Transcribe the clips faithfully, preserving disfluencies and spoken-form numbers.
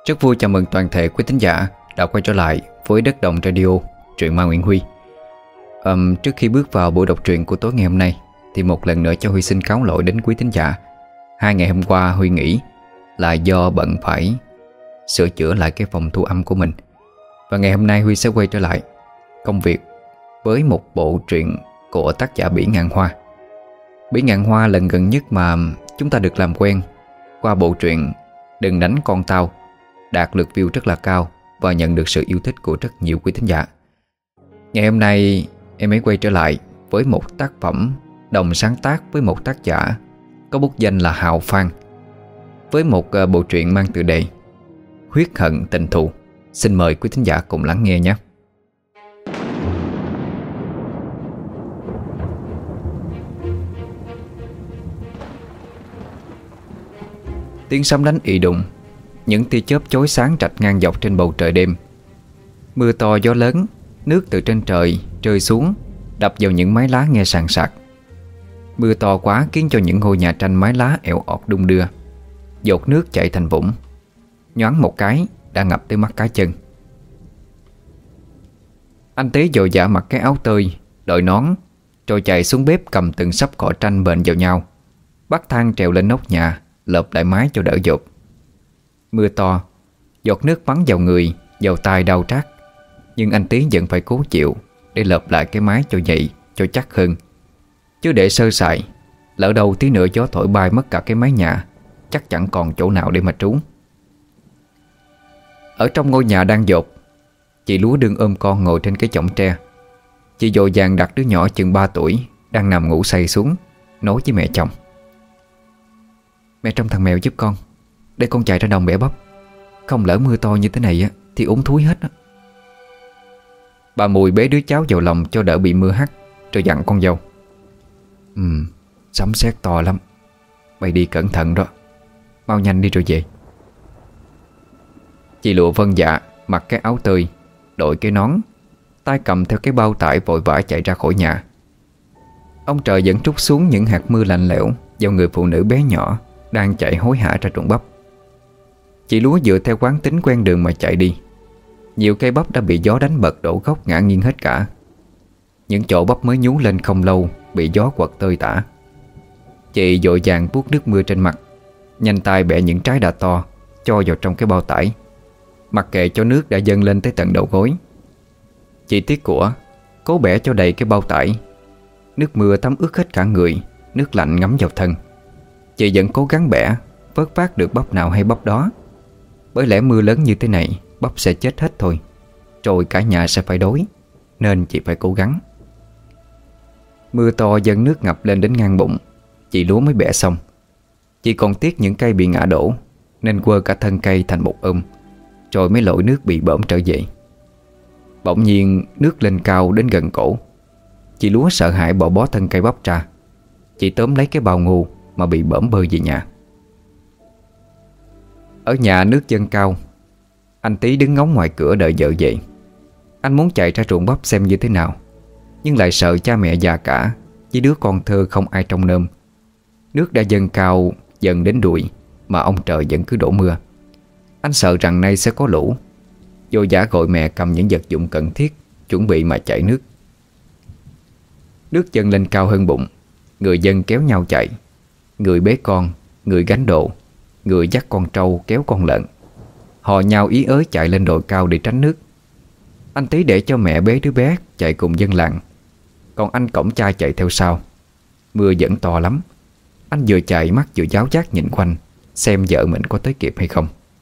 Rất vui chào mừng toàn thể quý thính giả đã quay trở lại với Đất Đồng Radio, truyện ma Nguyễn Huy. um, Trước khi bước vào buổi đọc truyện của tối ngày hôm nay thì một lần nữa cho Huy xin cáo lỗi đến quý thính giả. Hai ngày hôm qua Huy nghỉ là do bận phải sửa chữa lại cái phòng thu âm của mình. Và ngày hôm nay Huy sẽ quay trở lại công việc với một bộ truyện của tác giả Bỉ Ngạn Hoa. Bỉ Ngạn Hoa lần gần nhất mà chúng ta được làm quen qua bộ truyện Đừng Đánh Con Tao, đạt lượt view rất là cao và nhận được sự yêu thích của rất nhiều quý thính giả. Ngày hôm nay em ấy quay trở lại với một tác phẩm đồng sáng tác với một tác giả có bút danh là Hào Phan, với một bộ truyện mang tựa đề Huyết Hận Tình Thù. Xin mời quý thính giả cùng lắng nghe nhé. Tiếng sấm đánh ì đùng, những tia chớp chói sáng rạch ngang dọc trên bầu trời đêm. Mưa to gió lớn, nước từ trên trời rơi xuống, đập vào những mái lá nghe sàn sạt. Mưa to quá khiến cho những ngôi nhà tranh mái lá ẻo ọt đung đưa. Dột nước chảy thành vũng, nhoáng một cái đã ngập tới mắt cá chân. Anh Tế vội vã mặc cái áo tơi, đội nón, rồi chạy xuống bếp cầm từng sắp cỏ tranh bện vào nhau, bắt thang trèo lên nóc nhà, lợp lại mái cho đỡ dột. Mưa to, giọt nước bắn vào người, vào tai đau rát, nhưng anh Tiến vẫn phải cố chịu để lợp lại cái mái cho dậy, cho chắc hơn. Chứ để sơ sài, lỡ đâu tí nữa gió thổi bay mất cả cái mái nhà, chắc chẳng còn chỗ nào để mà trú. Ở trong ngôi nhà đang dột, chị Lúa đương ôm con ngồi trên cái chõng tre. Chị vội vàng đặt đứa nhỏ chừng ba tuổi đang nằm ngủ say xuống, nói với mẹ chồng: "Mẹ trông thằng mèo giúp con, để con chạy ra đồng bẻ bắp. Không lỡ mưa to như thế này á thì úng thúi hết á." Bà Mùi bế đứa cháu vào lòng cho đỡ bị mưa hắt, rồi dặn con dâu: Ừ, sấm sét to lắm, mày đi cẩn thận đó, mau nhanh đi rồi về." Chị Lụa vâng dạ, mặc cái áo tơi, đội cái nón, tay cầm theo cái bao tải vội vã chạy ra khỏi nhà. Ông trời vẫn trút xuống những hạt mưa lạnh lẽo vào người phụ nữ bé nhỏ đang chạy hối hả ra ruộng bắp. Chị Lúa dựa theo quán tính quen đường mà chạy đi. Nhiều cây bắp đã bị gió đánh bật đổ gốc ngã nghiêng hết cả. Những chỗ bắp mới nhú lên không lâu bị gió quật tơi tả. Chị vội vàng vuốt nước mưa trên mặt, nhanh tay bẻ những trái đà to cho vào trong cái bao tải, mặc kệ cho nước đã dâng lên tới tận đầu gối. Chị tiếc của, cố bẻ cho đầy cái bao tải. Nước mưa thấm ướt hết cả người, nước lạnh ngấm vào thân. Chị vẫn cố gắng bẻ, vớt vát được bắp nào hay bắp đó. Bởi lẽ mưa lớn như thế này, bắp sẽ chết hết thôi, rồi cả nhà sẽ phải đói, nên chị phải cố gắng. Mưa to dâng nước ngập lên đến ngang bụng, chị Lúa mới bẻ xong. Chị còn tiếc những cây bị ngã đổ, nên quơ cả thân cây thành một ôm, rồi mới lội nước bị bõm trở về. Bỗng nhiên nước lên cao đến gần cổ. Chị Lúa sợ hãi bỏ bó thân cây bắp ra. Chị tóm lấy cái bao ngu mà bị bõm bơi về nhà. Ở nhà nước dâng cao, anh Tý đứng ngóng ngoài cửa đợi vợ về. Anh muốn chạy ra ruộng bắp xem như thế nào, nhưng lại sợ cha mẹ già cả với đứa con thơ không ai trông nom. Nước đã dâng cao dần đến đùi mà ông trời vẫn cứ đổ mưa. Anh sợ rằng nay sẽ có lũ, vội vã gọi mẹ cầm những vật dụng cần thiết, chuẩn bị mà chạy nước. Nước dâng lên cao hơn bụng, người dân kéo nhau chạy. Người bế con, người gánh đồ, người dắt con trâu kéo con lợn. Họ nhau ý ới chạy lên đồi cao để tránh nước. Anh Tý để cho mẹ bế đứa bé chạy cùng dân làng, còn anh cõng cha chạy theo sau. Mưa vẫn to lắm. Anh vừa chạy mắt vừa giáo giác nhìn quanh, xem vợ mình có tới kịp hay không.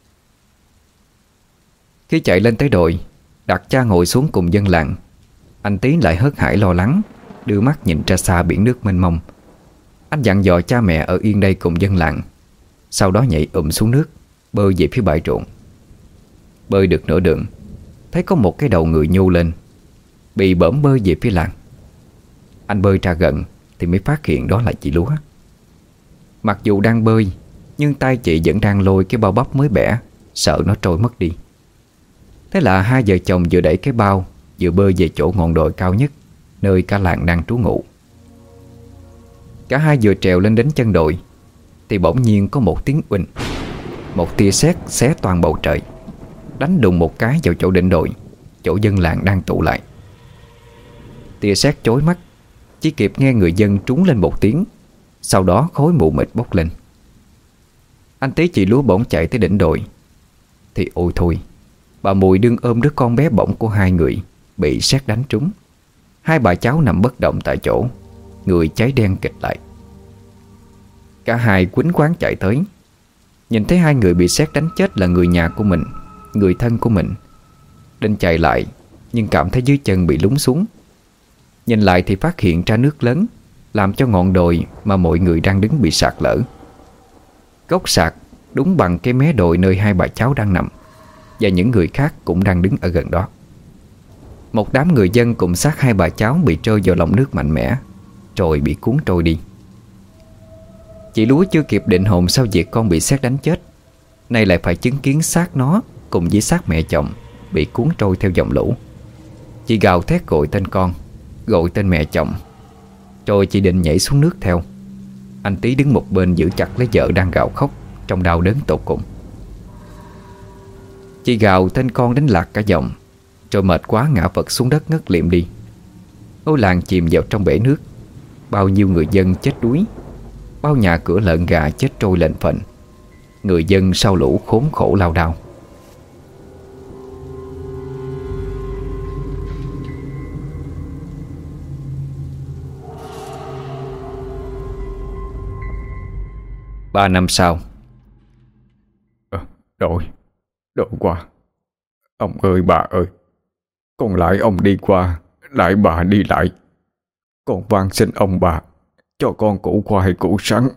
Khi chạy lên tới đồi, đặt cha ngồi xuống cùng dân làng, anh Tý lại hớt hải lo lắng, đưa mắt nhìn ra xa biển nước mênh mông. Anh dặn dò cha mẹ ở yên đây cùng dân làng, sau đó nhảy ụm xuống nước, bơi về phía bãi ruộng. Bơi được nửa đường, thấy có một cái đầu người nhô lên, bị bõm bơi về phía làng. Anh bơi ra gần thì mới phát hiện đó là chị Lúa. Mặc dù đang bơi, nhưng tay chị vẫn đang lôi cái bao bắp mới bẻ, sợ nó trôi mất đi. Thế là hai vợ chồng vừa đẩy cái bao, vừa bơi về chỗ ngọn đồi cao nhất, nơi cả làng đang trú ngụ. Cả hai vừa trèo lên đến chân đồi thì bỗng nhiên có một tiếng uỳnh. Một tia sét xé toàn bầu trời, đánh đùng một cái vào chỗ đỉnh đồi, chỗ dân làng đang tụ lại. Tia sét chói mắt, chỉ kịp nghe người dân trúng lên một tiếng, sau đó khói mù mịt bốc lên. Anh Tý chị Lúa bỗng chạy tới đỉnh đồi, thì ôi thôi, bà Mùi đương ôm đứa con bé bỏng của hai người bị sét đánh trúng. Hai bà cháu nằm bất động tại chỗ, người cháy đen kịt lại. Cả hai quýnh quáng chạy tới, nhìn thấy hai người bị sét đánh chết là người nhà của mình, người thân của mình. Định chạy lại, nhưng cảm thấy dưới chân bị lún xuống. Nhìn lại thì phát hiện ra nước lớn, làm cho ngọn đồi mà mọi người đang đứng bị sạt lở. Gốc sạt đúng bằng cái mé đồi nơi hai bà cháu đang nằm, và những người khác cũng đang đứng ở gần đó. Một đám người dân cùng xác hai bà cháu bị trôi vào lòng nước mạnh mẽ, rồi bị cuốn trôi đi. Chị Lúa chưa kịp định hồn sau việc con bị sét đánh chết, nay lại phải chứng kiến xác nó cùng với xác mẹ chồng bị cuốn trôi theo dòng lũ. Chị gào thét gọi tên con, gọi tên mẹ chồng, rồi chị định nhảy xuống nước theo. Anh Tý đứng một bên giữ chặt lấy vợ đang gào khóc trong đau đớn tột cùng. Chị gào tên con đến lạc cả giọng, rồi mệt quá ngã vật xuống đất ngất liệm đi. Ngôi làng chìm vào trong bể nước. Bao nhiêu người dân chết đuối, bao nhà cửa lợn gà chết trôi lệnh phệnh. Người dân sau lũ khốn khổ lao đao. Ba năm sau. à, Rồi, rồi qua. Ông ơi bà ơi, con lại ông đi qua, lại bà đi lại. Con van xin ông bà cho con củ khoai củ sắn.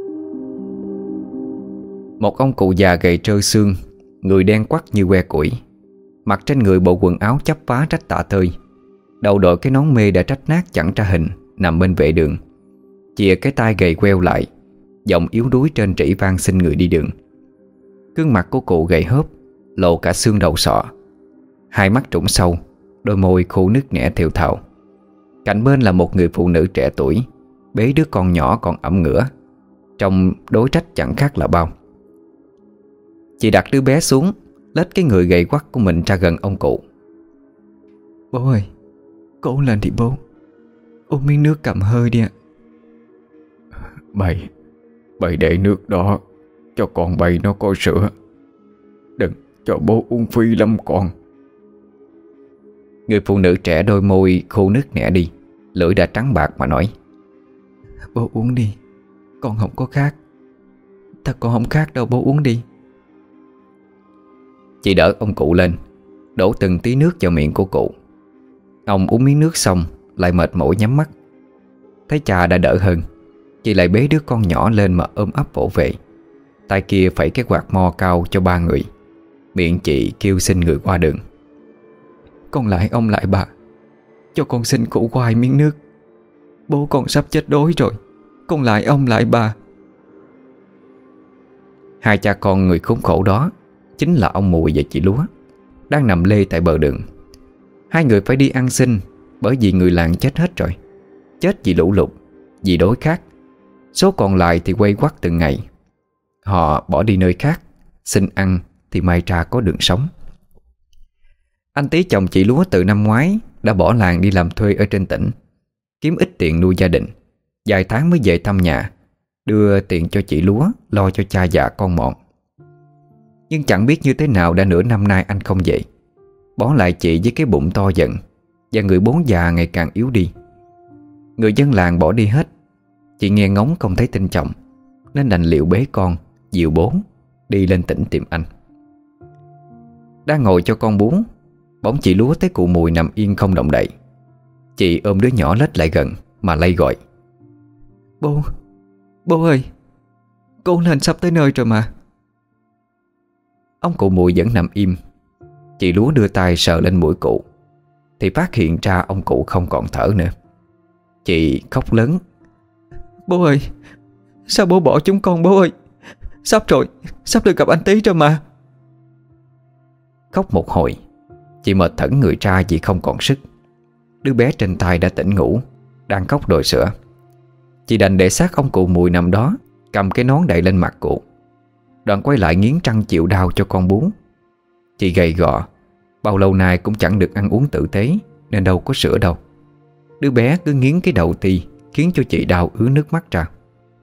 Một ông cụ già gầy trơ xương, người đen quắt như que củi, mặc trên người bộ quần áo chắp vá rách tả tơi, đầu đội cái nón mê đã rách nát chẳng ra hình, nằm bên vệ đường, chìa cái tai gầy queo lại, giọng yếu đuối trên trĩ van xin người đi đường. Gương mặt của cụ gầy hớp, lộ cả xương đầu sọ, hai mắt trũng sâu, đôi môi khô nứt nẻ thều thào. Cạnh bên là một người phụ nữ trẻ tuổi bế đứa con nhỏ còn ẩm ngửa, trông đối trách chẳng khác là bao. Chị đặt đứa bé xuống, lết cái người gầy quắt của mình ra gần ông cụ. Bố ơi, cố lên đi bố, uống miếng nước cầm hơi đi ạ. Bày, bày để nước đó cho con bày nó có sữa. Đừng cho bố uống phí lắm con. Người phụ nữ trẻ đôi môi khô nứt nẻ đi, lưỡi đã trắng bạc mà nói: Bố uống đi, con không có khát. Thật con không khát đâu, bố uống đi. Chị đỡ ông cụ lên, đổ từng tí nước vào miệng của cụ. Ông uống miếng nước xong lại mệt mỏi nhắm mắt. Thấy cha đã đỡ hơn, chị lại bế đứa con nhỏ lên mà ôm ấp vỗ về. Tay kia phẩy cái quạt mo cao cho ba người. Miệng chị kêu xin người qua đường: Con lại ông lại bà, cho con xin củ khoai miếng nước. Bố con sắp chết đói rồi, con lại ông lại bà. Hai cha con người khốn khổ đó chính là ông Mùi và chị Lúa, đang nằm lê tại bờ đường. Hai người phải đi ăn xin, bởi vì người làng chết hết rồi. Chết vì lũ lụt, vì đói khát. Số còn lại thì quay quắt từng ngày. Họ bỏ đi nơi khác, xin ăn thì may ra có đường sống. Anh Tý chồng chị Lúa từ năm ngoái đã bỏ làng đi làm thuê ở trên tỉnh, kiếm ít tiền nuôi gia đình. Vài tháng mới về thăm nhà, đưa tiền cho chị Lúa lo cho cha già con mọn. Nhưng chẳng biết như thế nào đã nửa năm nay anh không về, bỏ lại chị với cái bụng to dần, và người bố già ngày càng yếu đi. Người dân làng bỏ đi hết. Chị nghe ngóng không thấy tin chồng, nên đành liệu bế con, dìu bố đi lên tỉnh tìm anh. Đang ngồi cho con bú, bỗng chị Lúa thấy cụ Mùi nằm yên không động đậy. Chị ôm đứa nhỏ lết lại gần mà lay gọi: Bố, bố ơi, cố lên, sắp tới nơi rồi mà. Ông cụ Mùi vẫn nằm im. Chị Lúa đưa tay sờ lên mũi cụ thì phát hiện ra ông cụ không còn thở nữa. Chị khóc lớn: Bố ơi, sao bố bỏ chúng con bố ơi? Sắp rồi, sắp được gặp anh Tý rồi mà. Khóc một hồi, chị mệt thẫn người ra vì không còn sức. Đứa bé trên tay đã tỉnh ngủ, đang khóc đòi sữa. Chị đành để xác ông cụ Mùi nằm đó, cầm cái nón đậy lên mặt cụ, đoạn quay lại nghiến răng chịu đau cho con bú. Chị gầy gò, bao lâu nay cũng chẳng được ăn uống tử tế, nên đâu có sữa đâu. Đứa bé cứ nghiến cái đầu Ti, khiến cho chị đau ứa nước mắt ra.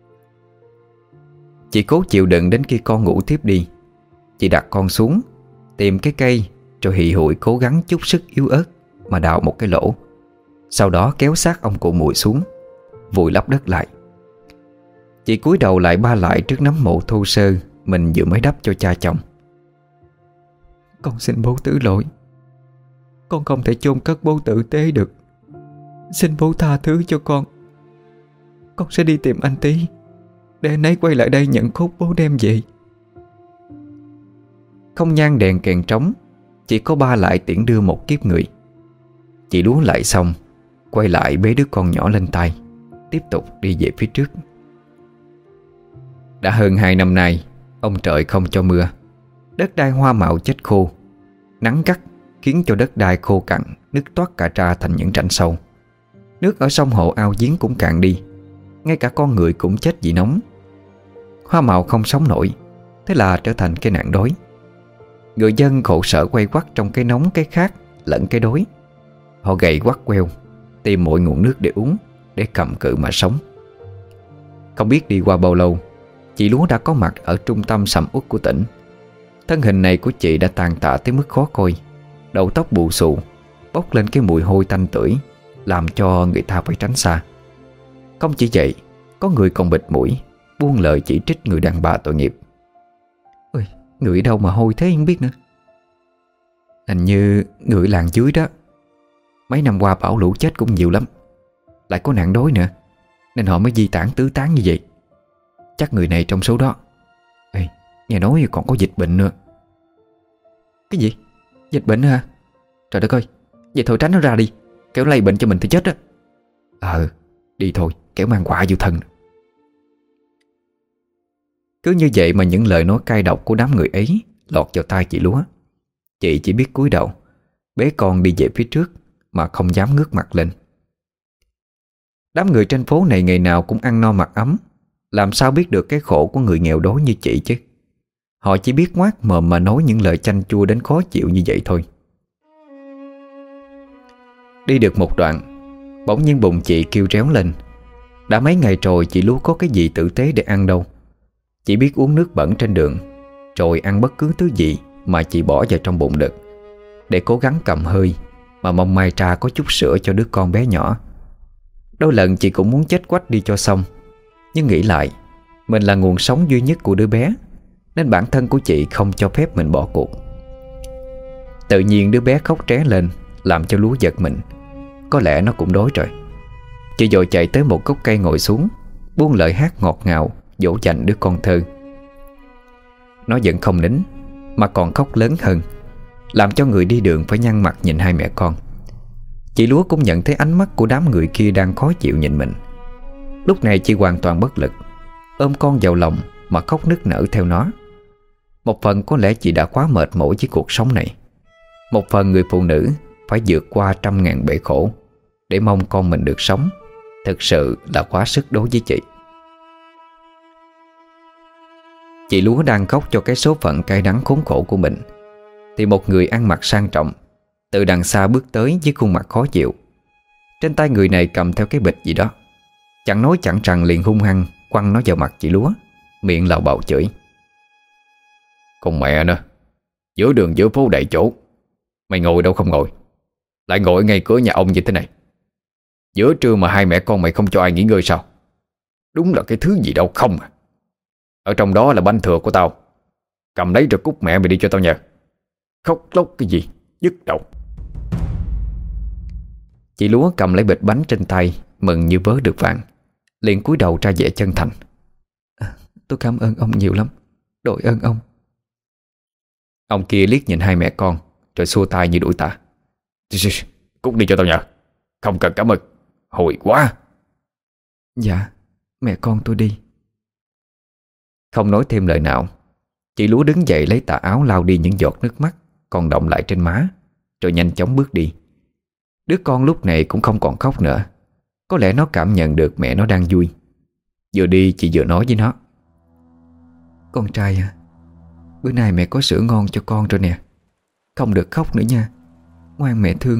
Chị cố chịu đựng đến khi con ngủ tiếp đi. Chị đặt con xuống, tìm cái cây, rồi hì hụi cố gắng chút sức yếu ớt mà đào một cái lỗ. Sau đó kéo xác ông cụ Mùi xuống, vùi lấp đất lại. Chị cúi đầu lại ba lại trước nấm mộ thô sơ mình vừa mới đắp cho cha chồng. Con xin bố tử lỗi. Con không thể chôn cất bố tử tế được. Xin bố tha thứ cho con. Con sẽ đi tìm anh Tí, để anh ấy quay lại đây nhận cốt bố đem về. Không nhang đèn kèn trống, chỉ có ba lại tiễn đưa một kiếp người. Chị lúa lại xong, quay lại bế đứa con nhỏ lên tay, tiếp tục đi về phía trước. Đã hơn hai năm nay, ông trời không cho mưa. Đất đai hoa màu chết khô. Nắng gắt khiến cho đất đai khô cằn, nứt toát cả ra thành những rãnh sâu. Nước ở sông hồ ao giếng cũng cạn đi. Ngay cả con người cũng chết vì nóng. Hoa màu không sống nổi, thế là trở thành cái nạn đói. Người dân khổ sở quay quắt trong cái nóng cái khát lẫn cái đói. Họ gầy quắt queo, tìm mọi nguồn nước để uống, để cầm cự mà sống. Không biết đi qua bao lâu, chị lúa đã có mặt ở trung tâm sầm uất của tỉnh. Thân hình này của chị đã tàn tạ tới mức khó coi. Đầu tóc bù xù, bốc lên cái mùi hôi tanh tưởi, làm cho người ta phải tránh xa. Không chỉ vậy, có người còn bịt mũi, buông lời chỉ trích người đàn bà tội nghiệp. Ôi, người đâu mà hôi thế không biết nữa. Hình như người làng dưới đó, mấy năm qua bão lũ chết cũng nhiều lắm, lại có nạn đói nữa, nên họ mới di tản tứ tán như vậy. Chắc người này trong số đó. Ê, nghe nói còn có dịch bệnh nữa. Cái gì? Dịch bệnh hả? Trời đất ơi, vậy thôi tránh nó ra đi, kéo lây bệnh cho mình thì chết á. Ờ, đi thôi, kéo mang quả vô thân. Cứ như vậy mà những lời nói cay độc của đám người ấy lọt vào tai chị lúa. Chị chỉ biết cúi đầu, bế con đi về phía trước mà không dám ngước mặt lên. Đám người trên phố này ngày nào cũng ăn no mặc ấm, làm sao biết được cái khổ của người nghèo đói như chị chứ. Họ chỉ biết ngoác mồm mà nói những lời chanh chua đến khó chịu như vậy thôi. Đi được một đoạn, bỗng nhiên bụng chị kêu réo lên. Đã mấy ngày rồi chị lúa có cái gì tử tế để ăn đâu. Chỉ biết uống nước bẩn trên đường, rồi ăn bất cứ thứ gì mà chị bỏ vào trong bụng được, để cố gắng cầm hơi mà mong mai ra có chút sữa cho đứa con bé nhỏ. Đôi lần chị cũng muốn chết quách đi cho xong, nhưng nghĩ lại, mình là nguồn sống duy nhất của đứa bé, nên bản thân của chị không cho phép mình bỏ cuộc. Tự nhiên đứa bé khóc tré lên, làm cho lúa giật mình. Có lẽ nó cũng đói rồi. Chị vội chạy tới một gốc cây ngồi xuống, buông lời hát ngọt ngào dỗ dành đứa con thơ. Nó vẫn không nín, mà còn khóc lớn hơn, làm cho người đi đường phải nhăn mặt nhìn hai mẹ con. Chị lúa cũng nhận thấy ánh mắt của đám người kia đang khó chịu nhìn mình. Lúc này chị hoàn toàn bất lực, ôm con vào lòng mà khóc nức nở theo nó. Một phần có lẽ chị đã quá mệt mỏi với cuộc sống này. Một phần người phụ nữ phải vượt qua trăm ngàn bể khổ để mong con mình được sống, thực sự là quá sức đối với chị. Chị lúa đang khóc cho cái số phận cay đắng khốn khổ của mình, thì một người ăn mặc sang trọng từ đằng xa bước tới với khuôn mặt khó chịu. Trên tay người này cầm theo cái bịch gì đó, chẳng nói chẳng rằng liền hung hăng quăng nó vào mặt chị lúa, miệng lào bào chửi. Con mẹ nữa, giữa đường giữa phố đầy chỗ, mày ngồi đâu không ngồi, lại ngồi ngay cửa nhà ông như thế này. Giữa trưa mà hai mẹ con mày không cho ai nghỉ ngơi sao? Đúng là cái thứ gì đâu không à. Ở trong đó là bánh thừa của tao, cầm lấy rồi cút mẹ mày đi cho tao nhờ. Khóc lóc cái gì, nhức đầu. Chị lúa cầm lấy bịch bánh trên tay, mừng như vớ được vàng, liền cúi đầu ra vẻ chân thành. À, tôi cảm ơn ông nhiều lắm, đội ơn ông. Ông kia liếc nhìn hai mẹ con, rồi xua tay như đuổi tà. Cút đi cho tao nhờ, không cần cảm ơn, hồi quá. Dạ, mẹ con tôi đi. Không nói thêm lời nào, chị lúa đứng dậy lấy tà áo lau đi những giọt nước mắt còn đọng lại trên má, rồi nhanh chóng bước đi. Đứa con lúc này cũng không còn khóc nữa. Có lẽ nó cảm nhận được mẹ nó đang vui. Vừa đi chị vừa nói với nó. Con trai à, bữa nay mẹ có sữa ngon cho con rồi nè. Không được khóc nữa nha. Ngoan mẹ thương.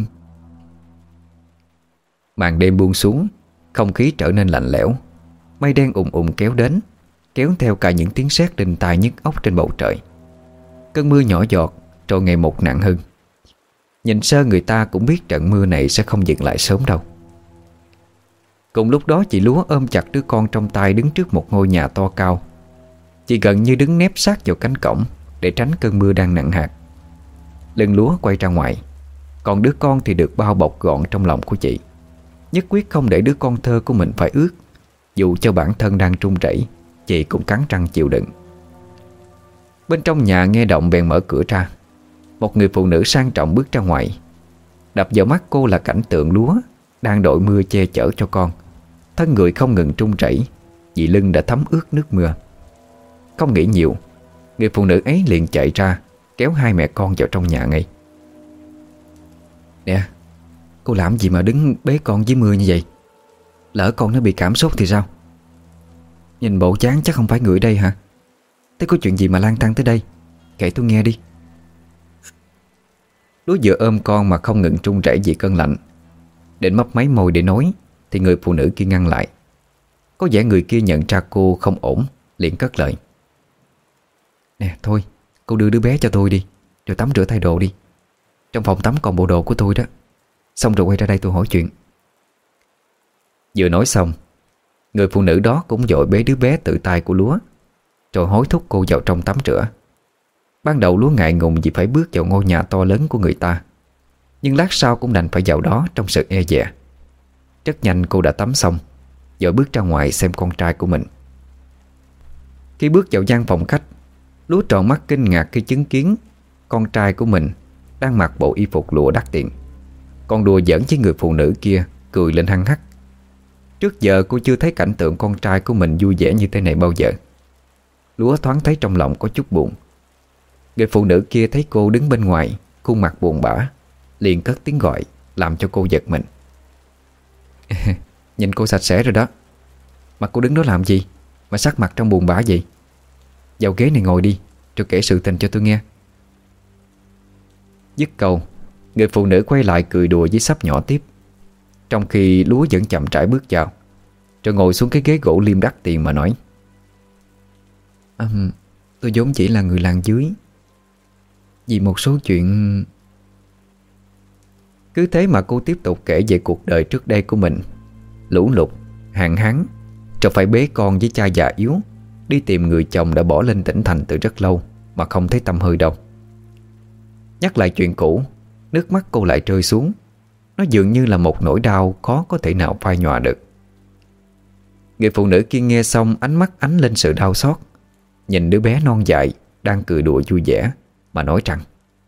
Màn đêm buông xuống, không khí trở nên lạnh lẽo. Mây đen ùn ùn kéo đến, kéo theo cả những tiếng sét đinh tai nhức óc trên bầu trời. Cơn mưa nhỏ giọt rồi ngày một nặng hơn. Nhìn sơ người ta cũng biết trận mưa này sẽ không dừng lại sớm đâu. Cùng lúc đó chị Lúa ôm chặt đứa con trong tay đứng trước một ngôi nhà to cao. Chị gần như đứng nép sát vào cánh cổng để tránh cơn mưa đang nặng hạt. Lưng Lúa quay ra ngoài, còn đứa con thì được bao bọc gọn trong lòng của chị. Nhất quyết không để đứa con thơ của mình phải ướt. Dù cho bản thân đang run rẩy, chị cũng cắn răng chịu đựng. Bên trong nhà nghe động bèn mở cửa ra. Một người phụ nữ sang trọng bước ra ngoài. Đập vào mắt cô là cảnh tượng Lúa đang đội mưa che chở cho con. Thân người không ngừng run rẩy vì lưng đã thấm ướt nước mưa. Không nghĩ nhiều, người phụ nữ ấy liền chạy ra, kéo hai mẹ con vào trong nhà ngay. Nè, cô làm gì mà đứng bế con dưới mưa như vậy? Lỡ con nó bị cảm sốt thì sao? Nhìn bộ dáng chắc không phải người ở đây hả? Thế có chuyện gì mà lang thang tới đây? Kể tôi nghe đi. Lúa vừa ôm con mà không ngừng run rẩy vì cơn lạnh. Định mấp máy môi để nói thì người phụ nữ kia ngăn lại. Có vẻ người kia nhận ra cô không ổn, liền cất lời. Nè thôi, cô đưa đứa bé cho tôi đi, rồi tắm rửa thay đồ đi. Trong phòng tắm còn bộ đồ của tôi đó. Xong rồi quay ra đây tôi hỏi chuyện. Vừa nói xong, người phụ nữ đó cũng vội bế đứa bé tự tay của Lúa, rồi hối thúc cô vào trong tắm rửa. Ban đầu Lúa ngại ngùng vì phải bước vào ngôi nhà to lớn của người ta, nhưng lát sau cũng đành phải vào đó trong sự e dè. Rất nhanh cô đã tắm xong, rồi bước ra ngoài xem con trai của mình. Khi bước vào gian phòng khách, Lúa tròn mắt kinh ngạc khi chứng kiến con trai của mình đang mặc bộ y phục lụa đắt tiền, còn đùa giỡn với người phụ nữ kia cười lên hăng hắc. Trước giờ cô chưa thấy cảnh tượng con trai của mình vui vẻ như thế này bao giờ. Lúa thoáng thấy trong lòng có chút buồn. Người phụ nữ kia thấy cô đứng bên ngoài, khuôn mặt buồn bã, liền cất tiếng gọi, làm cho cô giật mình. Nhìn cô sạch sẽ rồi đó, mà cô đứng đó làm gì mà sắc mặt trong buồn bã vậy? Vào ghế này ngồi đi, rồi kể sự tình cho tôi nghe. Dứt câu, người phụ nữ quay lại cười đùa với sắp nhỏ tiếp, trong khi Lúa vẫn chậm rãi bước vào, rồi ngồi xuống cái ghế gỗ liêm đắt tiền mà nói. à, Tôi vốn chỉ là người làng dưới, vì một số chuyện. Cứ thế mà cô tiếp tục kể về cuộc đời trước đây của mình. Lũ lụt, hạn hán, rồi phải bế con với cha già yếu, đi tìm người chồng đã bỏ lên tỉnh thành từ rất lâu mà không thấy tăm hơi đâu. Nhắc lại chuyện cũ, nước mắt cô lại rơi xuống. Nó dường như là một nỗi đau khó có thể nào phai nhòa được. Người phụ nữ kia nghe xong, ánh mắt ánh lên sự đau xót, nhìn đứa bé non dại đang cười đùa vui vẻ mà nói rằng: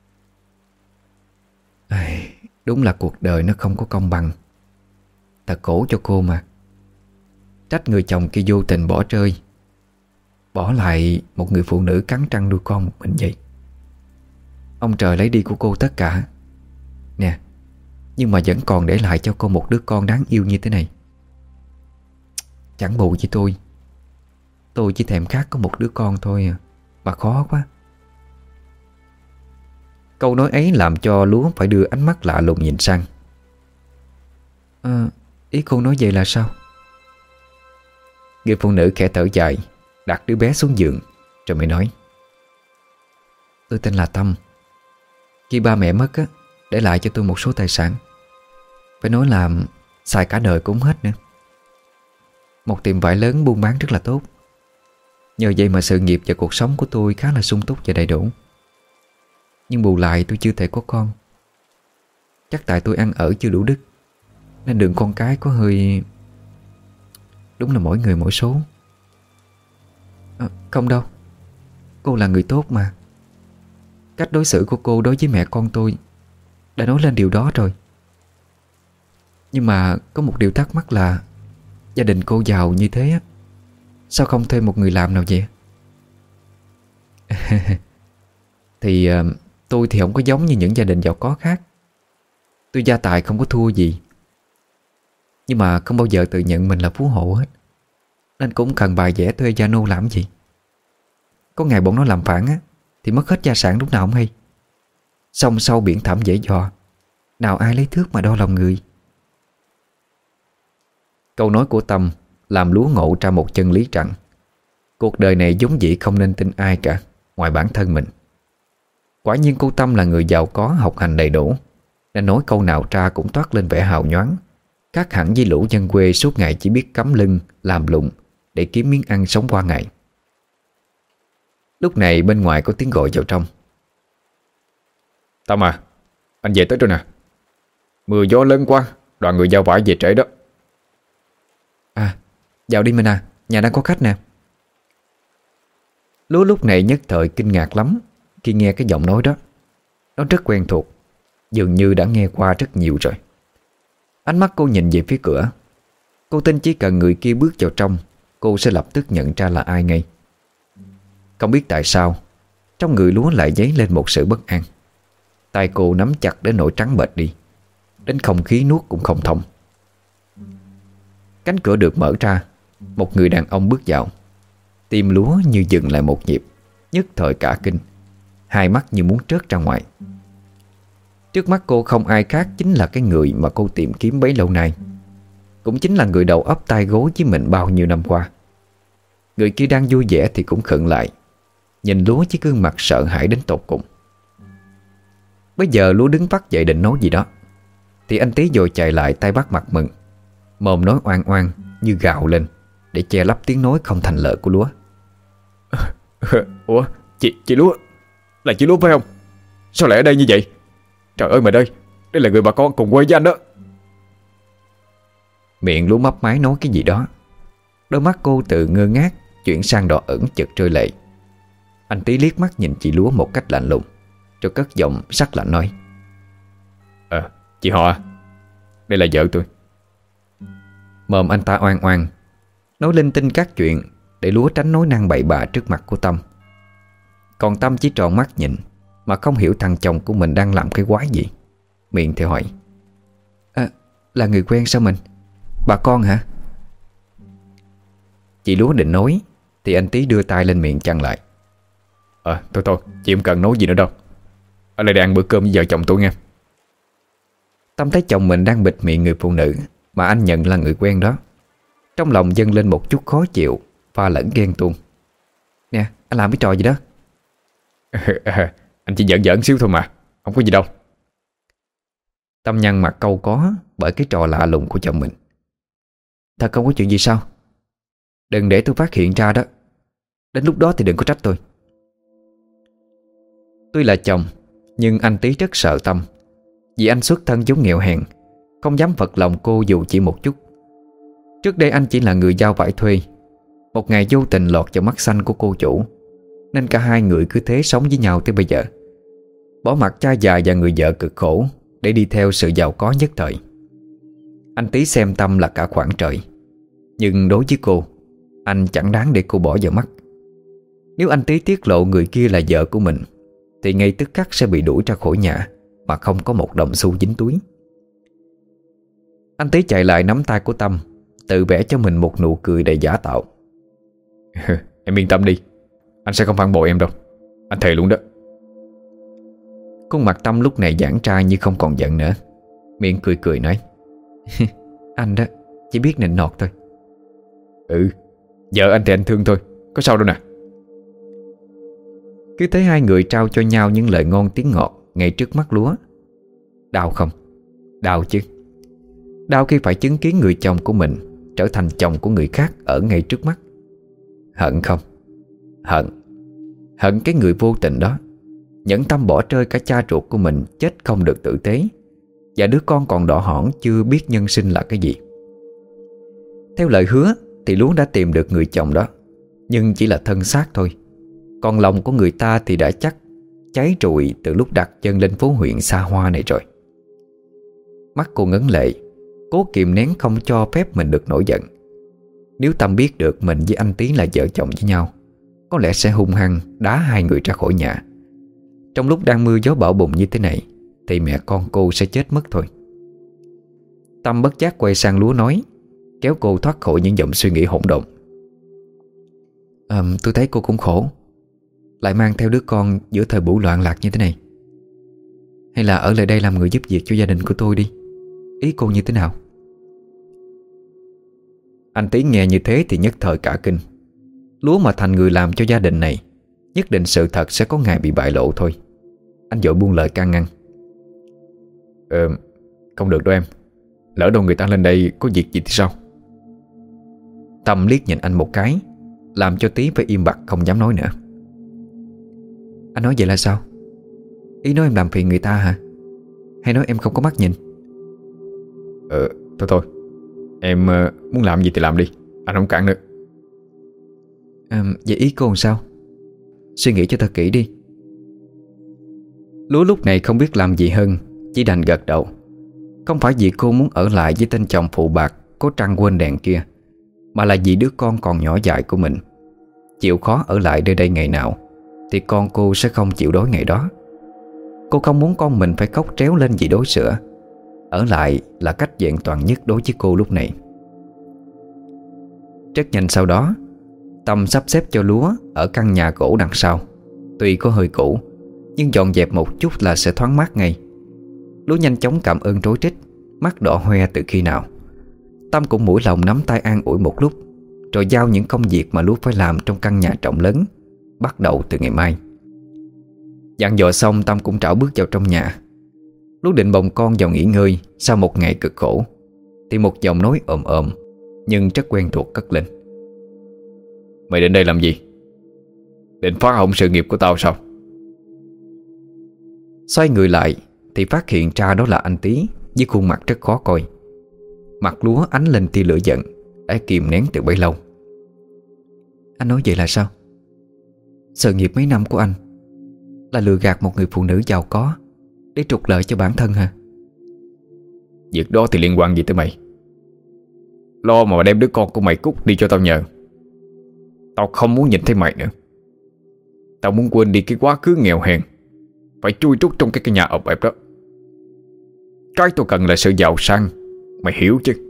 Đúng là cuộc đời nó không có công bằng. Thật khổ cho cô mà. Trách người chồng kia vô tình bỏ rơi, bỏ lại một người phụ nữ cắn răng nuôi con một mình vậy. Ông trời lấy đi của cô tất cả nè, nhưng mà vẫn còn để lại cho cô một đứa con đáng yêu như thế này. Chẳng bù với tôi. Tôi chỉ thèm khát có một đứa con thôi à, mà khó quá. Câu nói ấy làm cho Lúa phải đưa ánh mắt lạ lùng nhìn sang. à, Ý cô nói vậy là sao? Người phụ nữ khẽ thở dài, đặt đứa bé xuống giường, rồi mới nói. Tôi tên là Tâm. Khi ba mẹ mất á, để lại cho tôi một số tài sản, phải nói là xài cả đời cũng không hết nữa. Một tiệm vải lớn buôn bán rất là tốt. Nhờ vậy mà sự nghiệp và cuộc sống của tôi khá là sung túc và đầy đủ. Nhưng bù lại tôi chưa thể có con. Chắc tại tôi ăn ở chưa đủ đức, nên đường con cái có hơi. Đúng là mỗi người mỗi số. à, Không đâu, cô là người tốt mà. Cách đối xử của cô đối với mẹ con tôi đã nói lên điều đó rồi. Nhưng mà có một điều thắc mắc là gia đình cô giàu như thế á, sao không thuê một người làm nào vậy? Thì uh, tôi thì không có giống như những gia đình giàu có khác. Tôi gia tài không có thua gì, nhưng mà không bao giờ tự nhận mình là phú hộ hết, nên cũng cần bài vẽ thuê gia nô làm gì. Có ngày bọn nó làm phản á thì mất hết gia sản lúc nào không hay. Sông sâu biển thẳm dễ dò, nào ai lấy thước mà đo lòng người. Câu nói của Tâm làm Lúa ngộ ra một chân lý rằng cuộc đời này vốn dĩ không nên tin ai cả ngoài bản thân mình. Quả nhiên cô Tâm là người giàu có, học hành đầy đủ, nên nói câu nào ra cũng toát lên vẻ hào nhoáng, khác hẳn với lũ dân quê suốt ngày chỉ biết cắm lưng làm lụng để kiếm miếng ăn sống qua ngày. Lúc này bên ngoài có tiếng gọi vào trong. Tâm à, anh về tới rồi nè. Mưa gió lớn quá, đoàn người giao vải về trễ đó. À, vào đi mình à, nhà đang có khách nè. Lúa lúc này nhất thời kinh ngạc lắm khi nghe cái giọng nói đó. Nó rất quen thuộc, dường như đã nghe qua rất nhiều rồi. Ánh mắt cô nhìn về phía cửa. Cô tin chỉ cần người kia bước vào trong, cô sẽ lập tức nhận ra là ai ngay. Không biết tại sao trong người Lúa lại dấy lên một sự bất an. Tay cô nắm chặt đến nỗi trắng bệch đi, đến không khí nuốt cũng không thông. Cánh cửa được mở ra, một người đàn ông bước vào. Tim Lúa như dừng lại một nhịp, nhất thời cả kinh, hai mắt như muốn trớt ra ngoài. Trước mắt cô không ai khác chính là cái người mà cô tìm kiếm bấy lâu nay, cũng chính là người đầu ấp tai gối với mình bao nhiêu năm qua. Người kia đang vui vẻ thì cũng khựng lại, nhìn Lúa với gương mặt sợ hãi đến tột cùng. Bây giờ Lúa đứng vắt dậy định nói gì đó, thì anh Tý vội chạy lại tay bắt mặt mừng, mồm nói oan oan như gào lên để che lấp tiếng nói không thành lời của Lúa. Ủa, chị, chị Lúa, là chị Lúa phải không? Sao lại ở đây như vậy? Trời ơi mày ơi, đây là người bà con cùng quê với anh đó. Miệng Lúa mấp máy nói cái gì đó. Đôi mắt cô từ ngơ ngác chuyển sang đỏ ửng chực rơi lệ. Anh Tý liếc mắt nhìn chị Lúa một cách lạnh lùng, rồi cất giọng sắc lạnh nói: Ờ, chị họ à, đây là vợ tôi. Mồm anh ta oan oan nói linh tinh các chuyện để Lúa tránh nói năng bậy bạ trước mặt của Tâm. Còn Tâm chỉ tròn mắt nhìn mà không hiểu thằng chồng của mình đang làm cái quái gì. Miệng thì hỏi: À, là người quen sao mình? Bà con hả? Chị Lúa định nói thì anh Tý đưa tay lên miệng chặn lại. Ờ, thôi thôi, chị không cần nói gì nữa đâu. Ở đây đang ăn bữa cơm với vợ chồng tôi nghe. Tâm thấy chồng mình đang bịt miệng người phụ nữ mà anh nhận là người quen đó, trong lòng dâng lên một chút khó chịu pha lẫn ghen tuông. Nè, anh làm cái trò gì đó? Anh chỉ giỡn giỡn xíu thôi mà, không có gì đâu. Tâm nhăn mặt cau có bởi cái trò lạ lùng của chồng mình. Thật không có chuyện gì sao? Đừng để tôi phát hiện ra đó. Đến lúc đó thì đừng có trách tôi. Tuy là chồng, nhưng anh Tý rất sợ Tâm, vì anh xuất thân giống nghèo hèn, không dám phật lòng cô dù chỉ một chút. Trước đây anh chỉ là người giao vải thuê. Một ngày vô tình lọt vào mắt xanh của cô chủ, nên cả hai người cứ thế sống với nhau tới bây giờ, bỏ mặc cha già và người vợ cực khổ để đi theo sự giàu có nhất thời. Anh Tý xem Tâm là cả khoảng trời, nhưng đối với cô, anh chẳng đáng để cô bỏ vào mắt. Nếu anh Tý tiết lộ người kia là vợ của mình thì ngay tức khắc sẽ bị đuổi ra khỏi nhà mà không có một đồng xu dính túi. Anh Tý chạy lại nắm tay của Tâm, tự vẽ cho mình một nụ cười đầy giả tạo. Em yên tâm đi, anh sẽ không phản bội em đâu, anh thề luôn đó. Khuôn mặt Tâm lúc này giãn ra như không còn giận nữa, miệng cười cười nói: Anh đó chỉ biết nịnh nọt thôi. Ừ, vợ anh thì anh thương thôi, có sao đâu nè. Cứ thấy hai người trao cho nhau những lời ngon tiếng ngọt ngay trước mắt Lúa. Đau không? Đau chứ. Đau khi phải chứng kiến người chồng của mình trở thành chồng của người khác ở ngay trước mắt. Hận không? Hận. Hận cái người vô tình đó nhẫn tâm bỏ rơi cả cha ruột của mình chết không được tử tế, và đứa con còn đỏ hỏn chưa biết nhân sinh là cái gì. Theo lời hứa thì Lúa đã tìm được người chồng đó, nhưng chỉ là thân xác thôi. Còn lòng của người ta thì đã chắc cháy rụi từ lúc đặt chân lên phố huyện xa hoa này rồi. Mắt cô ngấn lệ, cố kìm nén không cho phép mình được nổi giận. Nếu Tâm biết được mình với anh Tý là vợ chồng với nhau, có lẽ sẽ hung hăng đá hai người ra khỏi nhà. Trong lúc đang mưa gió bão bùng như thế này thì mẹ con cô sẽ chết mất thôi. Tâm bất giác quay sang Lúa nói, kéo cô thoát khỏi những dòng suy nghĩ hỗn độn. à, Tôi thấy cô cũng khổ, lại mang theo đứa con giữa thời buổi loạn lạc như thế này. Hay là ở lại đây làm người giúp việc cho gia đình của tôi đi. Ý cô như thế nào? Anh Tiến nghe như thế thì nhất thời cả kinh. Lúa mà thành người làm cho gia đình này, nhất định sự thật sẽ có ngày bị bại lộ thôi. Anh vội buông lời can ngăn. Ờ, không được đâu em. Lỡ đâu người ta lên đây có việc gì thì sao? Tâm liếc nhìn anh một cái, làm cho Tí phải im bặt không dám nói nữa. Anh nói vậy là sao? Ý nói em làm phiền người ta hả? Hay nói em không có mắt nhìn? Ờ, thôi thôi. Em uh, muốn làm gì thì làm đi, anh không cản nữa. À, vậy ý cô làm sao? Suy nghĩ cho thật kỹ đi. Lúa lúc này không biết làm gì hơn, chỉ đành gật đầu. Không phải vì cô muốn ở lại với tên chồng phụ bạc có trăng quên đèn kia, mà là vì đứa con còn nhỏ dại của mình. Chịu khó ở lại nơi đây ngày nào thì con cô sẽ không chịu đói ngày đó. Cô không muốn con mình phải khóc tréo lên vì đói sữa. Ở lại là cách vẹn toàn nhất đối với cô lúc này. Rất nhanh sau đó, Tâm sắp xếp cho Lúa ở căn nhà gỗ đằng sau. Tuy có hơi cũ, nhưng dọn dẹp một chút là sẽ thoáng mát ngay. Lúa nhanh chóng cảm ơn rối rít, mắt đỏ hoe từ khi nào. Tâm cũng mũi lòng nắm tay an ủi một lúc, rồi giao những công việc mà Lúa phải làm trong căn nhà rộng lớn, bắt đầu từ ngày mai. Dặn dò xong, Tâm cũng trảo bước vào trong nhà. Lúa định bồng con vào nghỉ ngơi sau một ngày cực khổ, thì một giọng nói ồm ồm nhưng rất quen thuộc cất lên. Mày đến đây làm gì? Định phá hỏng sự nghiệp của tao sao? Xoay người lại thì phát hiện ra đó là anh Tí, với khuôn mặt rất khó coi. Mặt Lúa ánh lên tia lửa giận đã kìm nén từ bấy lâu. Anh nói vậy là sao? Sự nghiệp mấy năm của anh là lừa gạt một người phụ nữ giàu có để trục lợi cho bản thân hả? Việc đó thì liên quan gì tới mày? Lo mà đem đứa con của mày cút đi cho tao nhờ. Tao không muốn nhìn thấy mày nữa. Tao muốn quên đi cái quá khứ nghèo hèn, phải chui trút trong cái, cái nhà ộp ẹp đó. Cái tôi cần là sự giàu sang, mày hiểu chứ?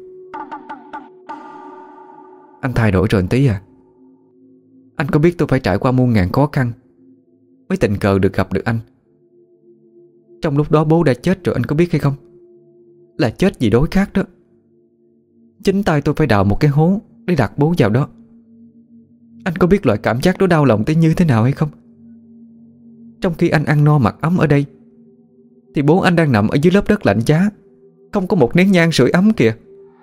Anh thay đổi rồi anh Tí à. Anh có biết tôi phải trải qua muôn ngàn khó khăn mới tình cờ được gặp được anh. Trong lúc đó bố đã chết rồi, anh có biết hay không? Là chết vì đói khát đó. Chính tay tôi phải đào một cái hố để đặt bố vào đó. Anh có biết loại cảm giác đó đau lòng tới như thế nào hay không? Trong khi anh ăn no mặc ấm ở đây, thì bố anh đang nằm ở dưới lớp đất lạnh giá, không có một nén nhang sưởi ấm kìa.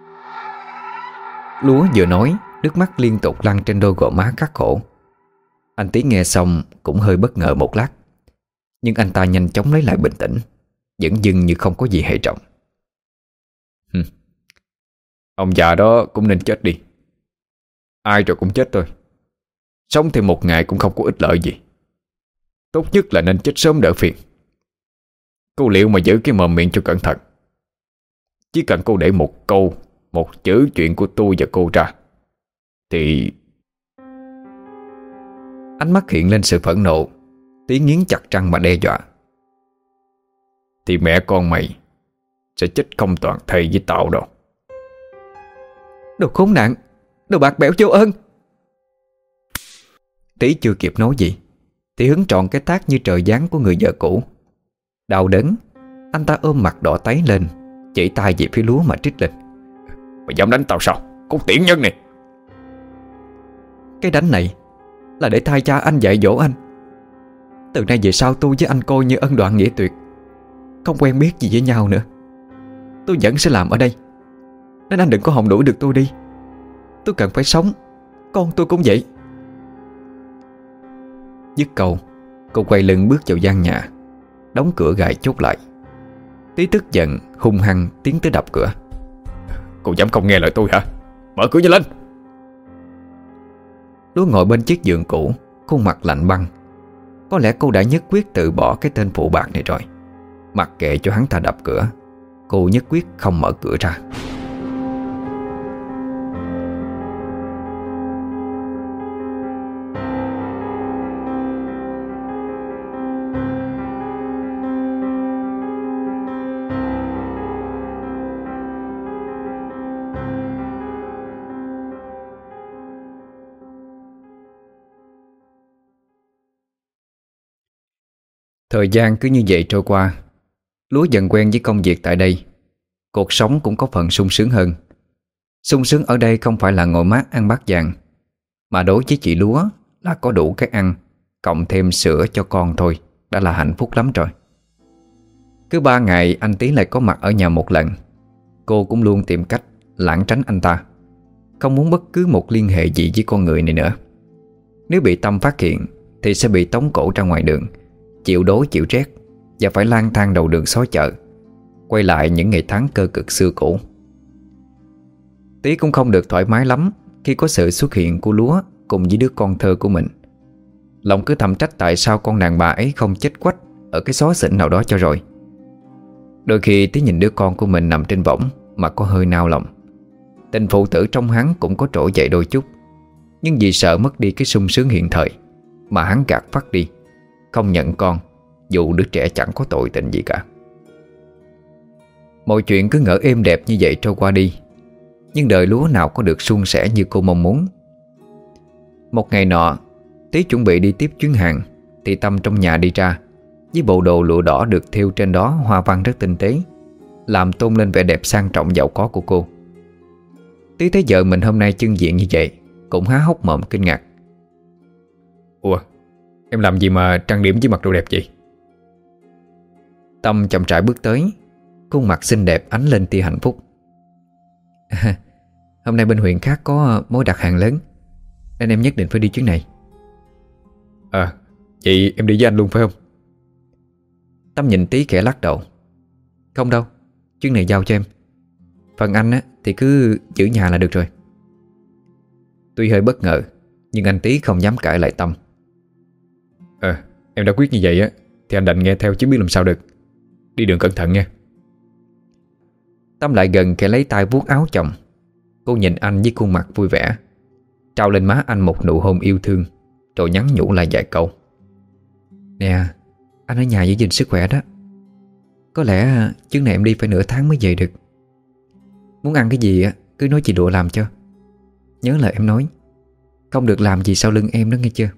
Lúa vừa nói, nước mắt liên tục lăn trên đôi gò má khắc khổ. Anh Tí nghe xong cũng hơi bất ngờ một lát, nhưng anh ta nhanh chóng lấy lại bình tĩnh, dửng dưng như không có gì hệ trọng. Hừm. Ông già đó cũng nên chết đi. Ai rồi cũng chết thôi. Sống thêm một ngày cũng không có ích lợi gì. Tốt nhất là nên chết sớm đỡ phiền. Cô liệu mà giữ cái mồm miệng cho cẩn thận. Chỉ cần cô để một câu, một chữ chuyện của tôi và cô ra thì... Ánh mắt hiện lên sự phẫn nộ. Tí nghiến chặt răng mà đe dọa. Thì mẹ con mày sẽ chết không toàn thây với tao đâu. Đồ khốn nạn, đồ bạc bẽo vô ơn. Tí chưa kịp nói gì thì hứng trọn cái tát như trời giáng của người vợ cũ. Đau đớn, anh ta ôm mặt đỏ tái lên, chỉ tay về phía Lúa mà trích lên. Mày dám đánh tao sao, con tiện nhân này? Cái đánh này là để thay cha anh dạy dỗ anh. Từ nay về sau tôi với anh coi như ân đoạn nghĩa tuyệt, không quen biết gì với nhau nữa. Tôi vẫn sẽ làm ở đây, nên anh đừng có hòng đuổi được tôi đi. Tôi cần phải sống, con tôi cũng vậy. Dứt câu, cô quay lưng bước vào gian nhà, đóng cửa gài chốt lại. Tí tức giận hung hăng tiến tới đập cửa. Cô dám không nghe lời tôi hả? Mở cửa nhanh lên. Lúa ngồi bên chiếc giường cũ, khuôn mặt lạnh băng. Có lẽ cô đã nhất quyết từ bỏ cái tên phụ bạc này rồi. Mặc kệ cho hắn ta đập cửa, cô nhất quyết không mở cửa ra. Thời gian cứ như vậy trôi qua. Lúa dần quen với công việc tại đây, cuộc sống cũng có phần sung sướng hơn. Sung sướng ở đây không phải là ngồi mát ăn bát vàng, mà đối với chị Lúa là có đủ cái ăn, cộng thêm sữa cho con thôi đã là hạnh phúc lắm rồi. Cứ ba ngày anh Tý lại có mặt ở nhà một lần. Cô cũng luôn tìm cách lảng tránh anh ta, không muốn bất cứ một liên hệ gì với con người này nữa. Nếu bị Tâm phát hiện thì sẽ bị tống cổ ra ngoài đường, chịu đói chịu rét, và phải lang thang đầu đường xó chợ, quay lại những ngày tháng cơ cực xưa cũ. Tý cũng không được thoải mái lắm khi có sự xuất hiện của Lúa cùng với đứa con thơ của mình. Lòng cứ thầm trách tại sao con đàn bà ấy không chết quách ở cái xó xỉnh nào đó cho rồi. Đôi khi Tý nhìn đứa con của mình nằm trên võng mà có hơi nao lòng. Tình phụ tử trong hắn cũng có trỗi dậy đôi chút, nhưng vì sợ mất đi cái sung sướng hiện thời mà hắn gạt phắt đi, không nhận con, dù đứa trẻ chẳng có tội tình gì cả. Mọi chuyện cứ ngỡ êm đẹp như vậy trôi qua đi, nhưng đời Lúa nào có được suôn sẻ như cô mong muốn. Một ngày nọ, Tý chuẩn bị đi tiếp chuyến hàng thì Tâm trong nhà đi ra với bộ đồ lụa đỏ được thêu trên đó hoa văn rất tinh tế, làm tôn lên vẻ đẹp sang trọng giàu có của cô. Tý thấy vợ mình hôm nay trưng diện như vậy cũng há hốc mồm kinh ngạc. Ủa, em làm gì mà trang điểm với mặc đồ đẹp vậy? Tâm chậm rãi bước tới, khuôn mặt xinh đẹp ánh lên tia hạnh phúc. À, hôm nay bên huyện khác có mối đặt hàng lớn nên em nhất định phải đi chuyến này. À, vậy em đi với anh luôn phải không? Tâm nhìn Tý khẽ lắc đầu. Không đâu, chuyến này giao cho em. Phần anh á, thì cứ giữ nhà là được rồi. Tuy hơi bất ngờ, nhưng anh Tý không dám cãi lại Tâm. À, em đã quyết như vậy á thì anh đành nghe theo chứ biết làm sao được. Đi đường cẩn thận nha. Tâm lại gần khẽ lấy tay vuốt áo chồng. Cô nhìn anh với khuôn mặt vui vẻ, trao lên má anh một nụ hôn yêu thương, rồi nhắn nhủ lại vài câu. Nè, anh ở nhà giữ gìn sức khỏe đó. Có lẽ chuyến này em đi phải nửa tháng mới về được. Muốn ăn cái gì cứ nói chị Lụa làm cho. Nhớ lời em nói, không được làm gì sau lưng em đó nghe chưa.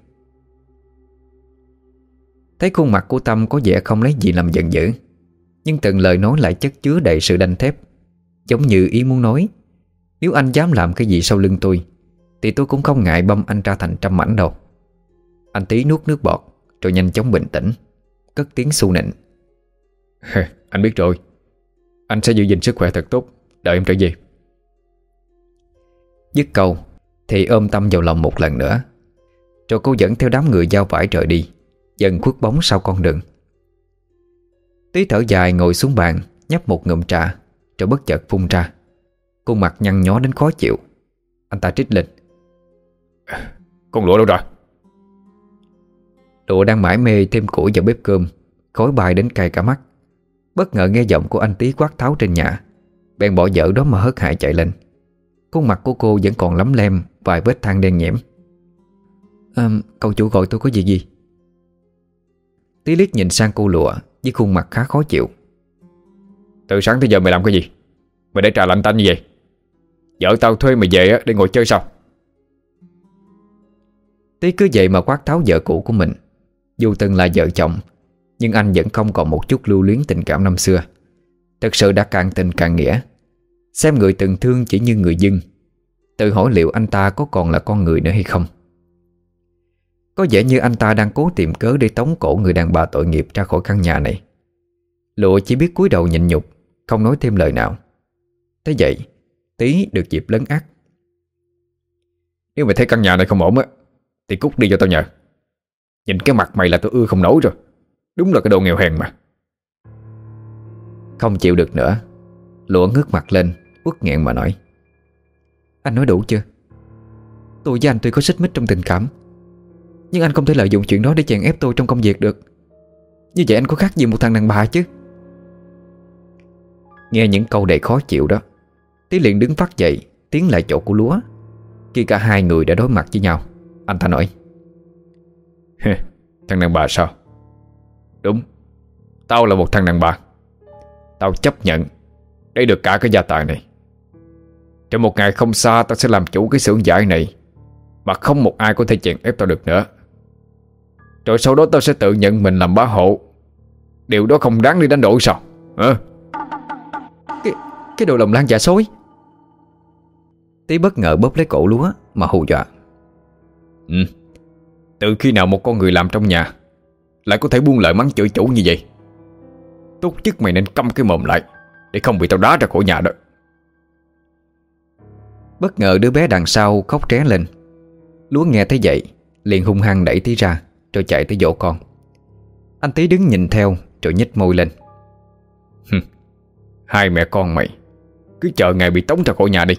Thấy khuôn mặt của Tâm có vẻ không lấy gì làm giận dữ, nhưng từng lời nói lại chất chứa đầy sự đanh thép, giống như ý muốn nói, nếu anh dám làm cái gì sau lưng tôi thì tôi cũng không ngại băm anh ra thành trăm mảnh đâu. Anh Tý nuốt nước bọt rồi nhanh chóng bình tĩnh, cất tiếng su nịnh. Anh biết rồi, anh sẽ giữ gìn sức khỏe thật tốt, đợi em trở về. Dứt câu thì ôm Tâm vào lòng một lần nữa, rồi cô dẫn theo đám người giao vải rời đi, dần khuất bóng sau con đường. Tý thở dài ngồi xuống bàn, nhấp một ngụm trà, rồi bất chợt phun ra. Khuôn mặt nhăn nhó đến khó chịu. Anh ta trích lên. Con Lụa đâu rồi? Lụa đang mải mê thêm củi vào bếp cơm, khói bay đến cay cả mắt. Bất ngờ nghe giọng của anh Tý quát tháo trên nhà, bèn bỏ dở đó mà hớt hải chạy lên. Khuôn mặt của cô vẫn còn lấm lem vài vết than đen nhẽm. À, cậu chủ gọi tôi có việc gì? Tý liếc nhìn sang cô Lụa với khuôn mặt khá khó chịu. Từ sáng tới giờ mày làm cái gì? Mày để trà lạnh tanh như vậy? Vợ tao thuê mày về để ngồi chơi sao? Tý cứ vậy mà quát tháo vợ cũ của mình. Dù từng là vợ chồng, nhưng anh vẫn không còn một chút lưu luyến tình cảm năm xưa. Thật sự đã cạn tình cạn nghĩa, xem người từng thương chỉ như người dưng. Tự hỏi liệu anh ta có còn là con người nữa hay không. Có vẻ như anh ta đang cố tìm cớ để tống cổ người đàn bà tội nghiệp ra khỏi căn nhà này. Lụa chỉ biết cúi đầu nhịn nhục, không nói thêm lời nào. Thế vậy Tý được dịp lấn át. Nếu mày thấy căn nhà này không ổn á thì cút đi cho tao nhờ. Nhìn cái mặt mày là tôi ưa không nổi rồi. Đúng là cái đồ nghèo hèn mà. Không chịu được nữa, Lụa ngước mặt lên, uất nghẹn mà nói. Anh nói đủ chưa? Tôi với anh tuy có xích mích trong tình cảm, nhưng anh không thể lợi dụng chuyện đó để chèn ép tôi trong công việc được. Như vậy anh có khác gì một thằng đàn bà chứ? Nghe những câu đầy khó chịu đó, Tý liền đứng phát dậy, tiến lại chỗ của Lúa. Khi cả hai người đã đối mặt với nhau, anh ta nói. Thằng đàn bà sao? Đúng, tao là một thằng đàn bà. Tao chấp nhận để được cả cái gia tài này. Trong một ngày không xa, tao sẽ làm chủ cái xưởng vải này mà không một ai có thể chèn ép tao được nữa. Rồi sau đó tao sẽ tự nhận mình làm bá hộ. Điều đó không đáng đi đánh đổi sao? Hả? Cái, cái đồ lòng lan dạ sói. Tí bất ngờ bóp lấy cổ Lúa mà hù dọa. Ừ. Từ khi nào một con người làm trong nhà lại có thể buông lời mắng chửi chủ như vậy? Tốt nhất mày nên câm cái mồm lại, để không bị tao đá ra khỏi nhà đó. Bất ngờ đứa bé đằng sau khóc tré lên. Lúa nghe thấy vậy liền hung hăng đẩy Tí ra, rồi chạy tới dỗ con. Anh Tí đứng nhìn theo rồi nhếch môi lên. Hai mẹ con mày cứ chờ ngày bị tống ra khỏi nhà đi.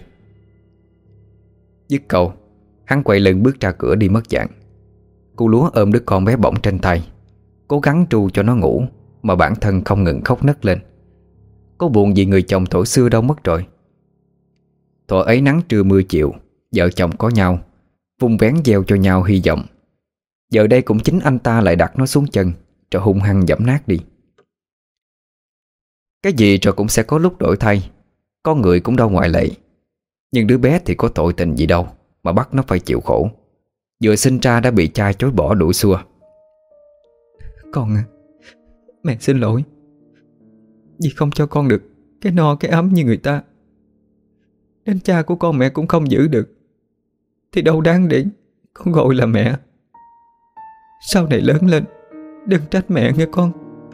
Dứt câu, hắn quay lưng bước ra cửa đi mất dạng. Cô Lúa ôm đứa con bé bỏng trên tay, cố gắng tru cho nó ngủ, mà bản thân không ngừng khóc nấc lên. Cô buồn vì người chồng thuở xưa đâu mất rồi. Thuở ấy nắng trưa mưa chiều, vợ chồng có nhau, vung vén gieo cho nhau hy vọng. Giờ đây cũng chính anh ta lại đặt nó xuống chân, rồi hung hăng giẫm nát đi. Cái gì rồi cũng sẽ có lúc đổi thay, con người cũng đâu ngoại lệ. Nhưng đứa bé thì có tội tình gì đâu mà bắt nó phải chịu khổ. Vừa sinh ra đã bị cha chối bỏ đuổi xua. Con à, mẹ xin lỗi vì không cho con được cái no cái ấm như người ta, đến cha của con mẹ cũng không giữ được, thì đâu đáng để con gọi là mẹ. Sau này lớn lên đừng trách mẹ nghe con.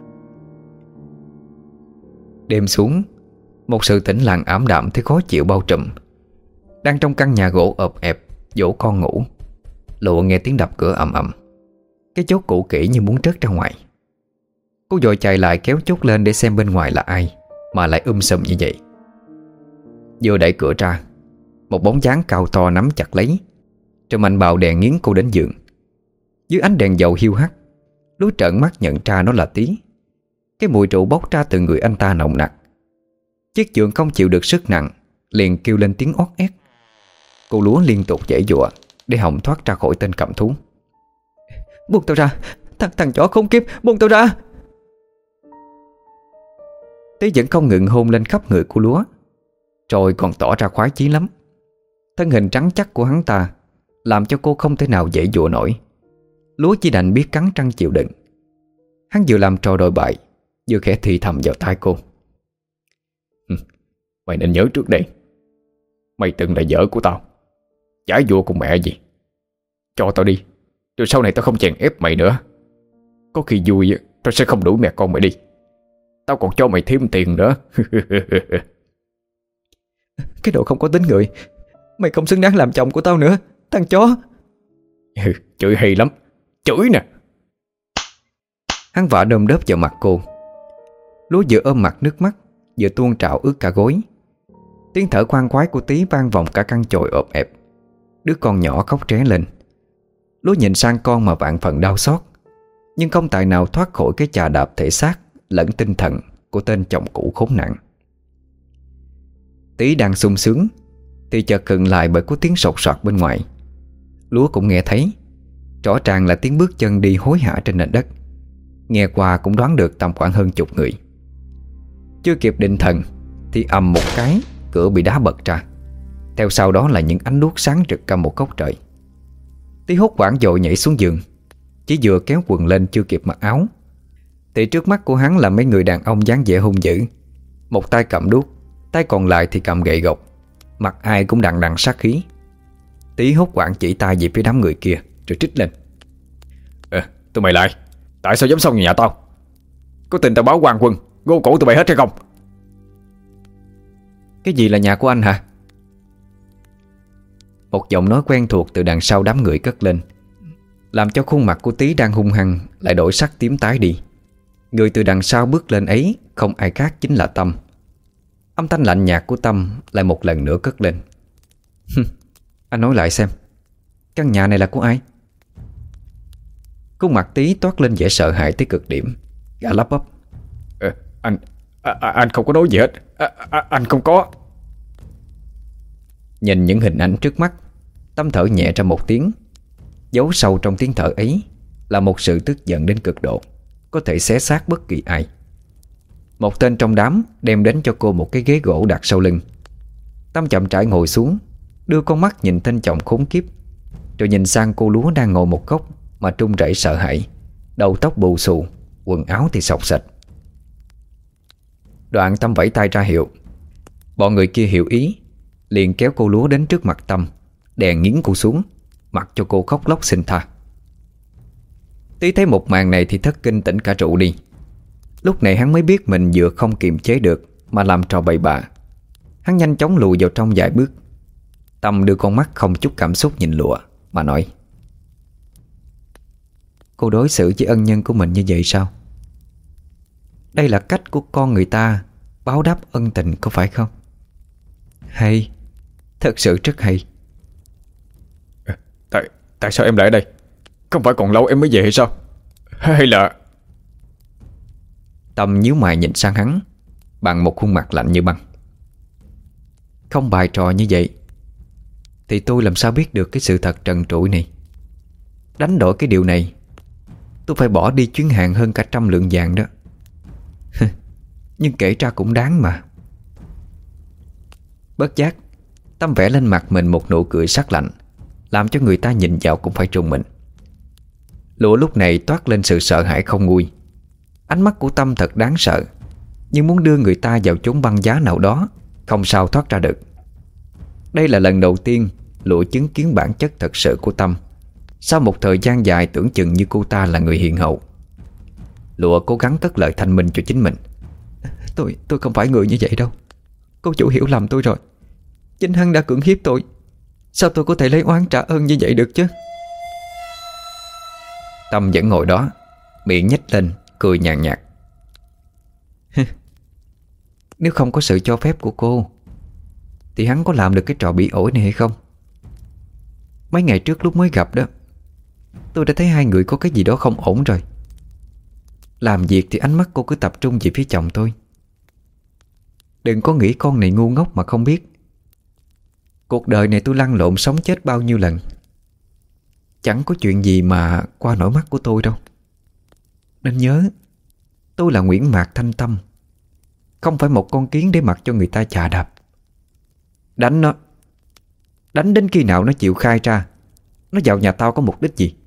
Đêm xuống, một sự tĩnh lặng ảm đạm thấy khó chịu bao trùm. Đang trong căn nhà gỗ ộp ẹp dỗ con ngủ, Lụa nghe tiếng đập cửa ầm ầm. Cái chốt cũ kỹ như muốn rớt ra ngoài. Cô vội chạy lại kéo chốt lên để xem bên ngoài là ai mà lại um sùm như vậy. Vừa đẩy cửa ra, một bóng dáng cao to nắm chặt lấy, rồi mạnh bạo đèn nghiến cô đến giường. Dưới ánh đèn dầu hiu hắt, Lúa trợn mắt nhận ra nó là Tí. Cái mùi rượu bốc ra từ người anh ta nồng nặc. Chiếc giường không chịu được sức nặng, liền kêu lên tiếng ót ét. Cô Lúa liên tục giãy giụa để hòng thoát ra khỏi tên cầm thú. Buông tao ra, thằng, thằng chó khốn kiếp, buông tao ra. Tí vẫn không ngừng hôn lên khắp người của Lúa, rồi còn tỏ ra khoái chí lắm. Thân hình trắng chắc của hắn ta làm cho cô không thể nào giãy giụa nổi. Lúa chỉ đành biết cắn răng chịu đựng. Hắn vừa làm trò đồi bại, vừa khẽ thì thầm vào tai cô. Mày nên nhớ trước đây, mày từng là vợ của tao, chả vua cùng mẹ gì. Cho tao đi, rồi sau này tao không chèn ép mày nữa. Có khi vui tao sẽ không đuổi mẹ con mày đi, tao còn cho mày thêm tiền nữa. Cái đồ không có tính người, mày không xứng đáng làm chồng của tao nữa, thằng chó. Chửi hay lắm, chửi nè. Hắn vả đơm đớp vào mặt cô. Lúa vừa ôm mặt nước mắt, vừa tuôn trào ướt cả gối. Tiếng thở khoan khoái của Tí vang vọng cả căn chòi ộp ẹp. Đứa con nhỏ khóc tré lên. Lúa nhìn sang con mà vạn phần đau xót, nhưng không tài nào thoát khỏi cái chà đạp thể xác lẫn tinh thần của tên chồng cũ khốn nạn. Tí đang sung sướng thì chợt khựng lại bởi có tiếng sột soạt bên ngoài. Lúa cũng nghe thấy, rõ ràng là tiếng bước chân đi hối hả trên nền đất. Nghe qua cũng đoán được tầm khoảng hơn chục người. Chưa kịp định thần thì ầm một cái, cửa bị đá bật ra. Theo sau đó là những ánh đuốc sáng rực cả một góc trời. Tí hốt hoảng vội nhảy xuống giường. Chỉ vừa kéo quần lên chưa kịp mặc áo thì trước mắt của hắn là mấy người đàn ông dáng vẻ hung dữ. Một tay cầm đuốc, tay còn lại thì cầm gậy gộc, mặt ai cũng đằng đằng sát khí. Tí hốt hoảng chỉ tay về phía đám người kia rồi trích lên. À, tụi mày lại, tại sao dám xông vào nhà tao? Có tin tao báo quan quân gô cổ tụi mày hết hay không? Cái gì là nhà của anh hả? Một giọng nói quen thuộc từ đằng sau đám người cất lên, làm cho khuôn mặt của Tí đang hung hăng lại đổi sắc tím tái đi. Người từ đằng sau bước lên ấy không ai khác chính là Tâm. Âm thanh lạnh nhạt của Tâm lại một lần nữa cất lên. Anh nói lại xem, căn nhà này là của ai? Khuôn mặt Tí toát lên vẻ sợ hãi tới cực điểm. Gã lắp bắp. À, anh à, anh không có nói gì hết. à, à, Anh không có. Nhìn những hình ảnh trước mắt, Tâm thở nhẹ ra một tiếng. Giấu sâu trong tiếng thở ấy là một sự tức giận đến cực độ, có thể xé xác bất kỳ ai. Một tên trong đám đem đến cho cô một cái ghế gỗ đặt sau lưng. Tâm chậm rãi ngồi xuống, đưa con mắt nhìn tên chồng khốn kiếp, rồi nhìn sang cô Lúa đang ngồi một góc mà trung rẩy sợ hãi, đầu tóc bù xù, quần áo thì xộc xệch. Đoạn Tâm vẫy tay ra hiệu. Bọn người kia hiểu ý, liền kéo cô Lúa đến trước mặt Tâm, đè nghiến cô xuống, mặc cho cô khóc lóc xin tha. Tí thấy một màn này thì thất kinh tỉnh cả trụ đi. Lúc này hắn mới biết mình vừa không kiềm chế được mà làm trò bậy bạ. Hắn nhanh chóng lùi vào trong vài bước. Tâm đưa con mắt không chút cảm xúc nhìn Lụa mà nói: Cô đối xử với ân nhân của mình như vậy sao? Đây là cách của con người ta báo đáp ân tình có phải không? Hay, thật sự rất hay. Tại tại sao em lại ở đây? Không phải còn lâu em mới về hay sao? Hay là... Tâm nhíu mày nhìn sang hắn bằng một khuôn mặt lạnh như băng. Không bài trò như vậy thì tôi làm sao biết được cái sự thật trần trụi này. Đánh đổi cái điều này, tôi phải bỏ đi chuyến hàng hơn cả trăm lượng vàng đó. Nhưng kể ra cũng đáng mà. Bất giác Tâm vẽ lên mặt mình một nụ cười sắc lạnh, làm cho người ta nhìn vào cũng phải trùng mình. Lụa lúc này toát lên sự sợ hãi không nguôi. Ánh mắt của Tâm thật đáng sợ, nhưng muốn đưa người ta vào chốn băng giá nào đó, không sao thoát ra được. Đây là lần đầu tiên Lụa chứng kiến bản chất thật sự của Tâm sau một thời gian dài tưởng chừng như cô ta là người hiền hậu. Lụa cố gắng cất lời thanh minh cho chính mình. Tôi tôi không phải người như vậy đâu. Cô chủ hiểu lầm tôi rồi. Chính hắn đã cưỡng hiếp tôi. Sao tôi có thể lấy oán trả ơn như vậy được chứ? Tâm vẫn ngồi đó, miệng nhếch lên cười nhàn nhạt. Nếu không có sự cho phép của cô thì hắn có làm được cái trò bị ổi này hay không? Mấy ngày trước lúc mới gặp đó, tôi đã thấy hai người có cái gì đó không ổn rồi. Làm việc thì ánh mắt cô cứ tập trung về phía chồng tôi. Đừng có nghĩ con này ngu ngốc mà không biết. Cuộc đời này tôi lăn lộn sống chết bao nhiêu lần, chẳng có chuyện gì mà qua nổi mắt của tôi đâu. Nên nhớ, tôi là Nguyễn Mạc Thanh Tâm, không phải một con kiến để mặc cho người ta chà đạp. Đánh nó, đánh đến khi nào nó chịu khai ra nó vào nhà tao có mục đích gì.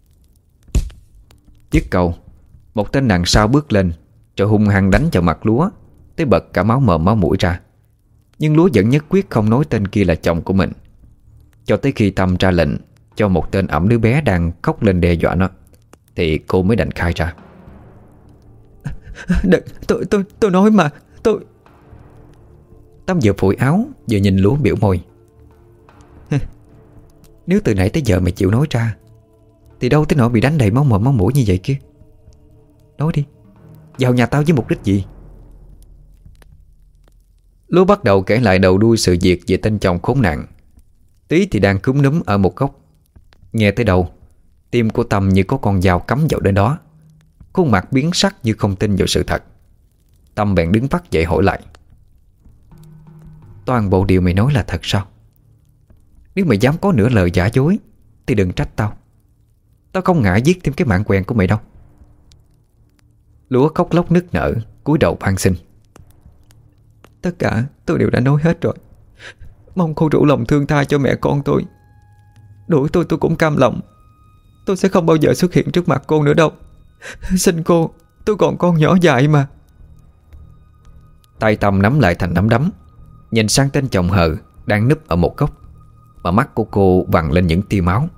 Dứt câu, một tên đằng sau bước lên rồi hung hăng đánh vào mặt Lúa tới bật cả máu mồm máu mũi ra. Nhưng Lúa vẫn nhất quyết không nói tên kia là chồng của mình, cho tới khi Tâm ra lệnh cho một tên ẵm đứa bé đang khóc lên đe dọa nó thì cô mới đành khai ra. Đừng, tôi, tôi, tôi nói mà, tôi... Tâm vừa phủi áo vừa nhìn Lúa biểu môi. Nếu từ nãy tới giờ mày chịu nói ra thì đâu tới nỗi bị đánh đầy máu mồm máu mũi như vậy kia. Nói đi, vào nhà tao với mục đích gì? Lúa bắt đầu kể lại đầu đuôi sự việc về tên chồng khốn nạn. Tí thì đang cúm núm ở một góc. Nghe tới đầu, tim của Tâm như có con dao cắm vào đến đó. Khuôn mặt biến sắc như không tin vào sự thật. Tâm bèn đứng phát dậy hỏi lại. Toàn bộ điều mày nói là thật sao? Nếu mày dám có nửa lời giả dối thì đừng trách tao. Tao không ngại giết thêm cái mạng quen của mày đâu. Lúa khóc lóc nức nở, cúi đầu van xin. Tất cả tôi đều đã nói hết rồi. Mong cô rủ lòng thương tha cho mẹ con tôi. Đuổi tôi tôi cũng cam lòng. Tôi sẽ không bao giờ xuất hiện trước mặt cô nữa đâu. Xin cô, tôi còn con nhỏ dại mà. Tay Tâm nắm lại thành nắm đấm, nhìn sang tên chồng hờ đang núp ở một góc, mà mắt của cô vằn lên những tia máu.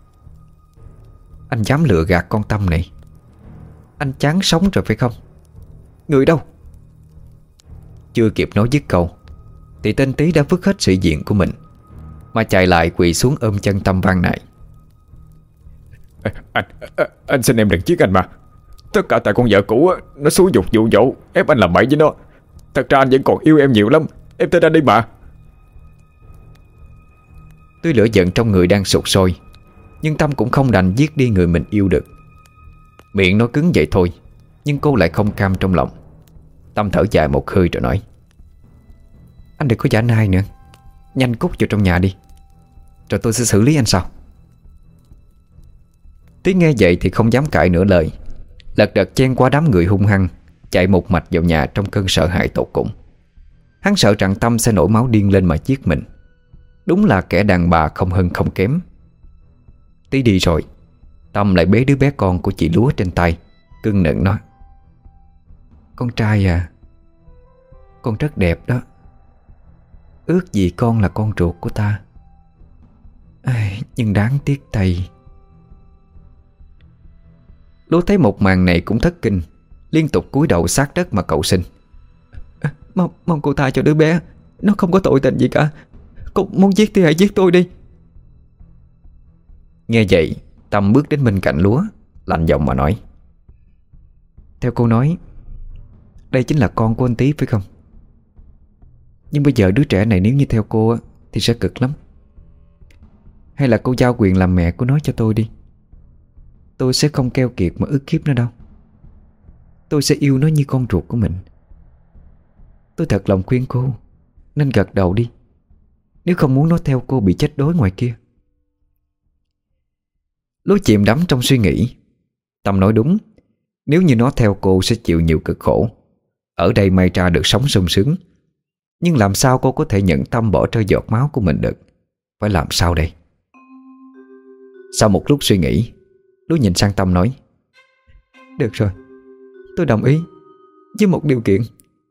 Anh dám lừa gạt con Tâm này. Anh chán sống rồi phải không? Người đâu? Chưa kịp nói dứt câu thì tên Tí đã vứt hết sĩ diện của mình mà chạy lại quỳ xuống ôm chân Tâm van nài. Anh, anh, anh xin em đừng giết anh mà. Tất cả tại con vợ cũ nó xúi dục dụ dỗ ép anh làm bậy với nó. Thật ra anh vẫn còn yêu em nhiều lắm. Em tin anh đi mà. Tuy lửa giận trong người đang sục sôi, nhưng Tâm cũng không đành giết đi người mình yêu được. Miệng nói cứng vậy thôi, nhưng cô lại không cam trong lòng. Tâm thở dài một hơi rồi nói. Anh đừng có giả nai nữa. Nhanh cút vào trong nhà đi, rồi tôi sẽ xử lý anh sau. Tí nghe vậy thì không dám cãi nửa lời, lật đật chen qua đám người hung hăng, chạy một mạch vào nhà trong cơn sợ hãi tột cùng. Hắn sợ rằng Tâm sẽ nổi máu điên lên mà giết mình. Đúng là kẻ đàn bà không hơn không kém. Tí đi rồi, Tâm lại bế đứa bé con của chị Lúa trên tay, cưng nựng nói. Con trai à, Con rất đẹp đó. Ước gì con là con ruột của ta. Ai, nhưng đáng tiếc thay. Lúa thấy một màn này cũng thất kinh, liên tục cúi đầu sát đất mà cầu xin. Mong, mong cô tha cho đứa bé, nó không có tội tình gì cả. Cô muốn giết thì hãy giết tôi đi. Nghe vậy, Tâm bước đến bên cạnh Lúa, lạnh giọng mà nói: Theo cô nói, đây chính là con của anh Tí phải không? Nhưng bây giờ đứa trẻ này nếu như theo cô thì sẽ cực lắm. Hay là cô giao quyền làm mẹ của nó cho tôi đi. Tôi sẽ không keo kiệt mà ức hiếp nó đâu. Tôi sẽ yêu nó như con ruột của mình. Tôi thật lòng khuyên cô nên gật đầu đi, nếu không muốn nó theo cô bị chết đói ngoài kia. Lúa chìm đắm trong suy nghĩ. Tâm nói đúng. Nếu như nó theo cô sẽ chịu nhiều cực khổ. Ở đây may ra được sống sung sướng. Nhưng làm sao cô có thể nhận tâm bỏ rơi giọt máu của mình được? Phải làm sao đây? Sau một lúc suy nghĩ, Lúa nhìn sang Tâm nói: Được rồi, tôi đồng ý, với một điều kiện.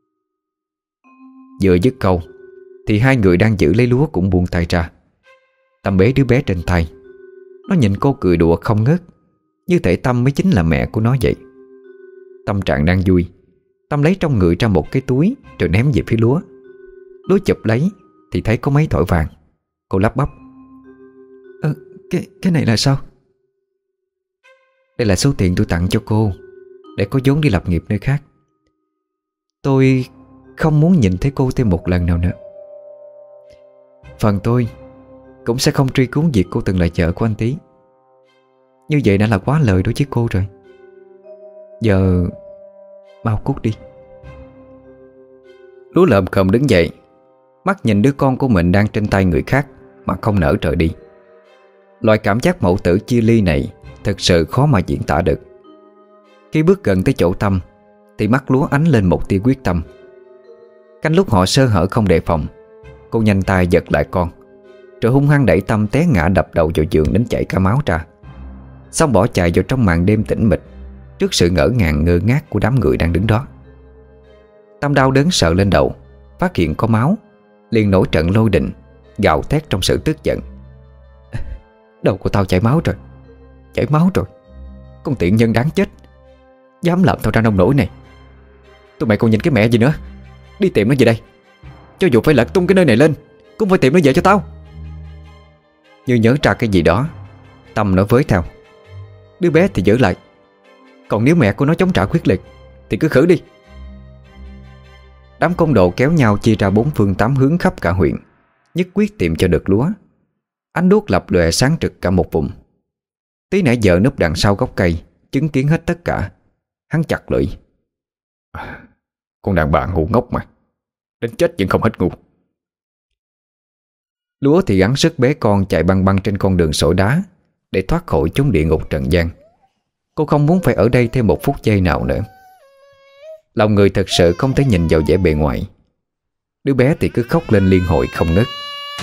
Vừa dứt câu thì hai người đang giữ lấy Lúa cũng buông tay ra. Tâm bế đứa bé trên tay. Nó nhìn cô cười đùa không ngớt, như thể Tâm mới chính là mẹ của nó vậy. Tâm trạng đang vui, Tâm lấy trong người ra một cái túi rồi ném về phía Lúa. Lúa chụp lấy thì thấy có mấy thỏi vàng. Cô lắp bắp: Ờ, cái, cái này là sao? Đây là số tiền tôi tặng cho cô, để có vốn đi lập nghiệp nơi khác. Tôi không muốn nhìn thấy cô thêm một lần nào nữa. Phần tôi cũng sẽ không truy cứu việc cô từng là vợ của anh Tí. Như vậy đã là quá lời đối với cô rồi. Giờ mau cút đi. Lúa lợm khờm đứng dậy, mắt nhìn đứa con của mình đang trên tay người khác mà không nỡ rời đi. Loại cảm giác mẫu tử chia ly này thực sự khó mà diễn tả được. Khi bước gần tới chỗ Tâm thì mắt Lúa ánh lên một tia quyết tâm. Canh lúc họ sơ hở không đề phòng, cô nhanh tay giật lại con, rồi hung hăng đẩy Tâm té ngã đập đầu vào giường đến chảy cả máu ra. Xong bỏ chạy vào trong màn đêm tĩnh mịch, trước sự ngỡ ngàng ngơ ngác của đám người đang đứng đó. Tâm đau đớn sợ lên đầu, phát hiện có máu, liền nổi trận lôi đình, gào thét trong sự tức giận: Đầu của tao chảy máu rồi, chảy máu rồi. Con tiện nhân đáng chết, dám làm tao ra nông nổi này. Tụi mày còn nhìn cái mẹ gì nữa. Đi tìm nó về đây. Cho dù phải lật tung cái nơi này lên, cũng phải tìm nó về cho tao. Như nhớ ra cái gì đó, Tâm nói với theo: Đứa bé thì giữ lại, còn nếu mẹ của nó chống trả quyết liệt thì cứ khử đi. Đám côn đồ kéo nhau chia ra bốn phương tám hướng khắp cả huyện, nhất quyết tìm cho được Lúa. Ánh đuốc lập lòe sáng trực cả một vùng. Tí nãy giờ núp đằng sau gốc cây, chứng kiến hết tất cả. Hắn chặt lưỡi: Con đàn bà ngu ngốc mà, đến chết vẫn không hết ngu. Lúa thì gắng sức bế con chạy băng băng trên con đường sỏi đá để thoát khỏi chốn địa ngục trần gian. Cô không muốn phải ở đây thêm một phút giây nào nữa. Lòng người thật sự không thể nhìn vào vẻ bề ngoài. Đứa bé thì cứ khóc lên liên hồi không ngớt.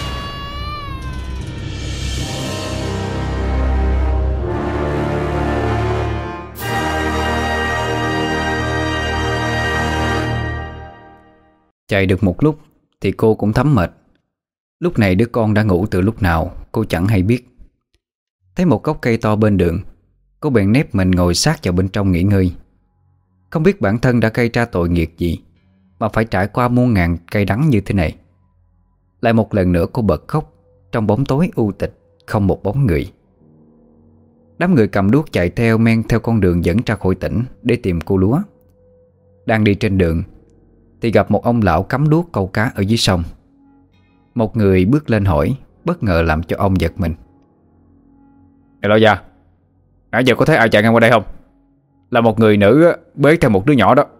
Chạy được một lúc thì cô cũng thấm mệt. Lúc này đứa con đã ngủ từ lúc nào cô chẳng hay biết. Thấy một gốc cây to bên đường, cô bèn nép mình ngồi sát vào bên trong nghỉ ngơi. Không biết bản thân đã gây ra tội nghiệp gì mà phải trải qua muôn ngàn cay đắng như thế này. Lại một lần nữa cô bật khóc trong bóng tối u tịch, không một bóng người. Đám người cầm đuốc chạy theo men theo con đường dẫn ra khỏi tỉnh để tìm cô Lúa. Đang đi trên đường thì gặp một ông lão cắm đuốc câu cá ở dưới sông. Một người bước lên hỏi, bất ngờ làm cho ông giật mình: Nè lão già, nãy giờ có thấy ai chạy ngang qua đây không? Là một người nữ bế theo một đứa nhỏ đó.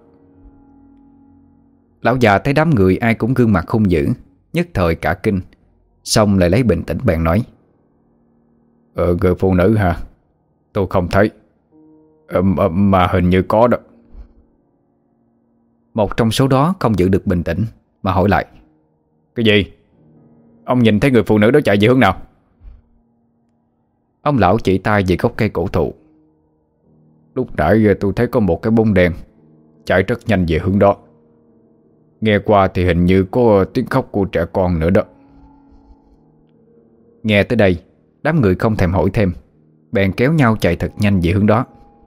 Lão già thấy đám người ai cũng gương mặt hung dữ, nhất thời cả kinh, xong lại lấy bình tĩnh bèn nói: Ờ, người phụ nữ hả? Tôi không thấy. ờ, Mà hình như có đó. Một trong số đó không giữ được bình tĩnh mà hỏi lại: Cái gì? Ông nhìn thấy người phụ nữ đó chạy về hướng nào? Ông lão chỉ tay về gốc cây cổ thụ. Lúc nãy tôi thấy có một cái bóng đèn chạy rất nhanh về hướng đó. Nghe qua thì hình như có tiếng khóc của trẻ con nữa đó. Nghe tới đây, đám người không thèm hỏi thêm, bèn kéo nhau chạy thật nhanh về hướng đó.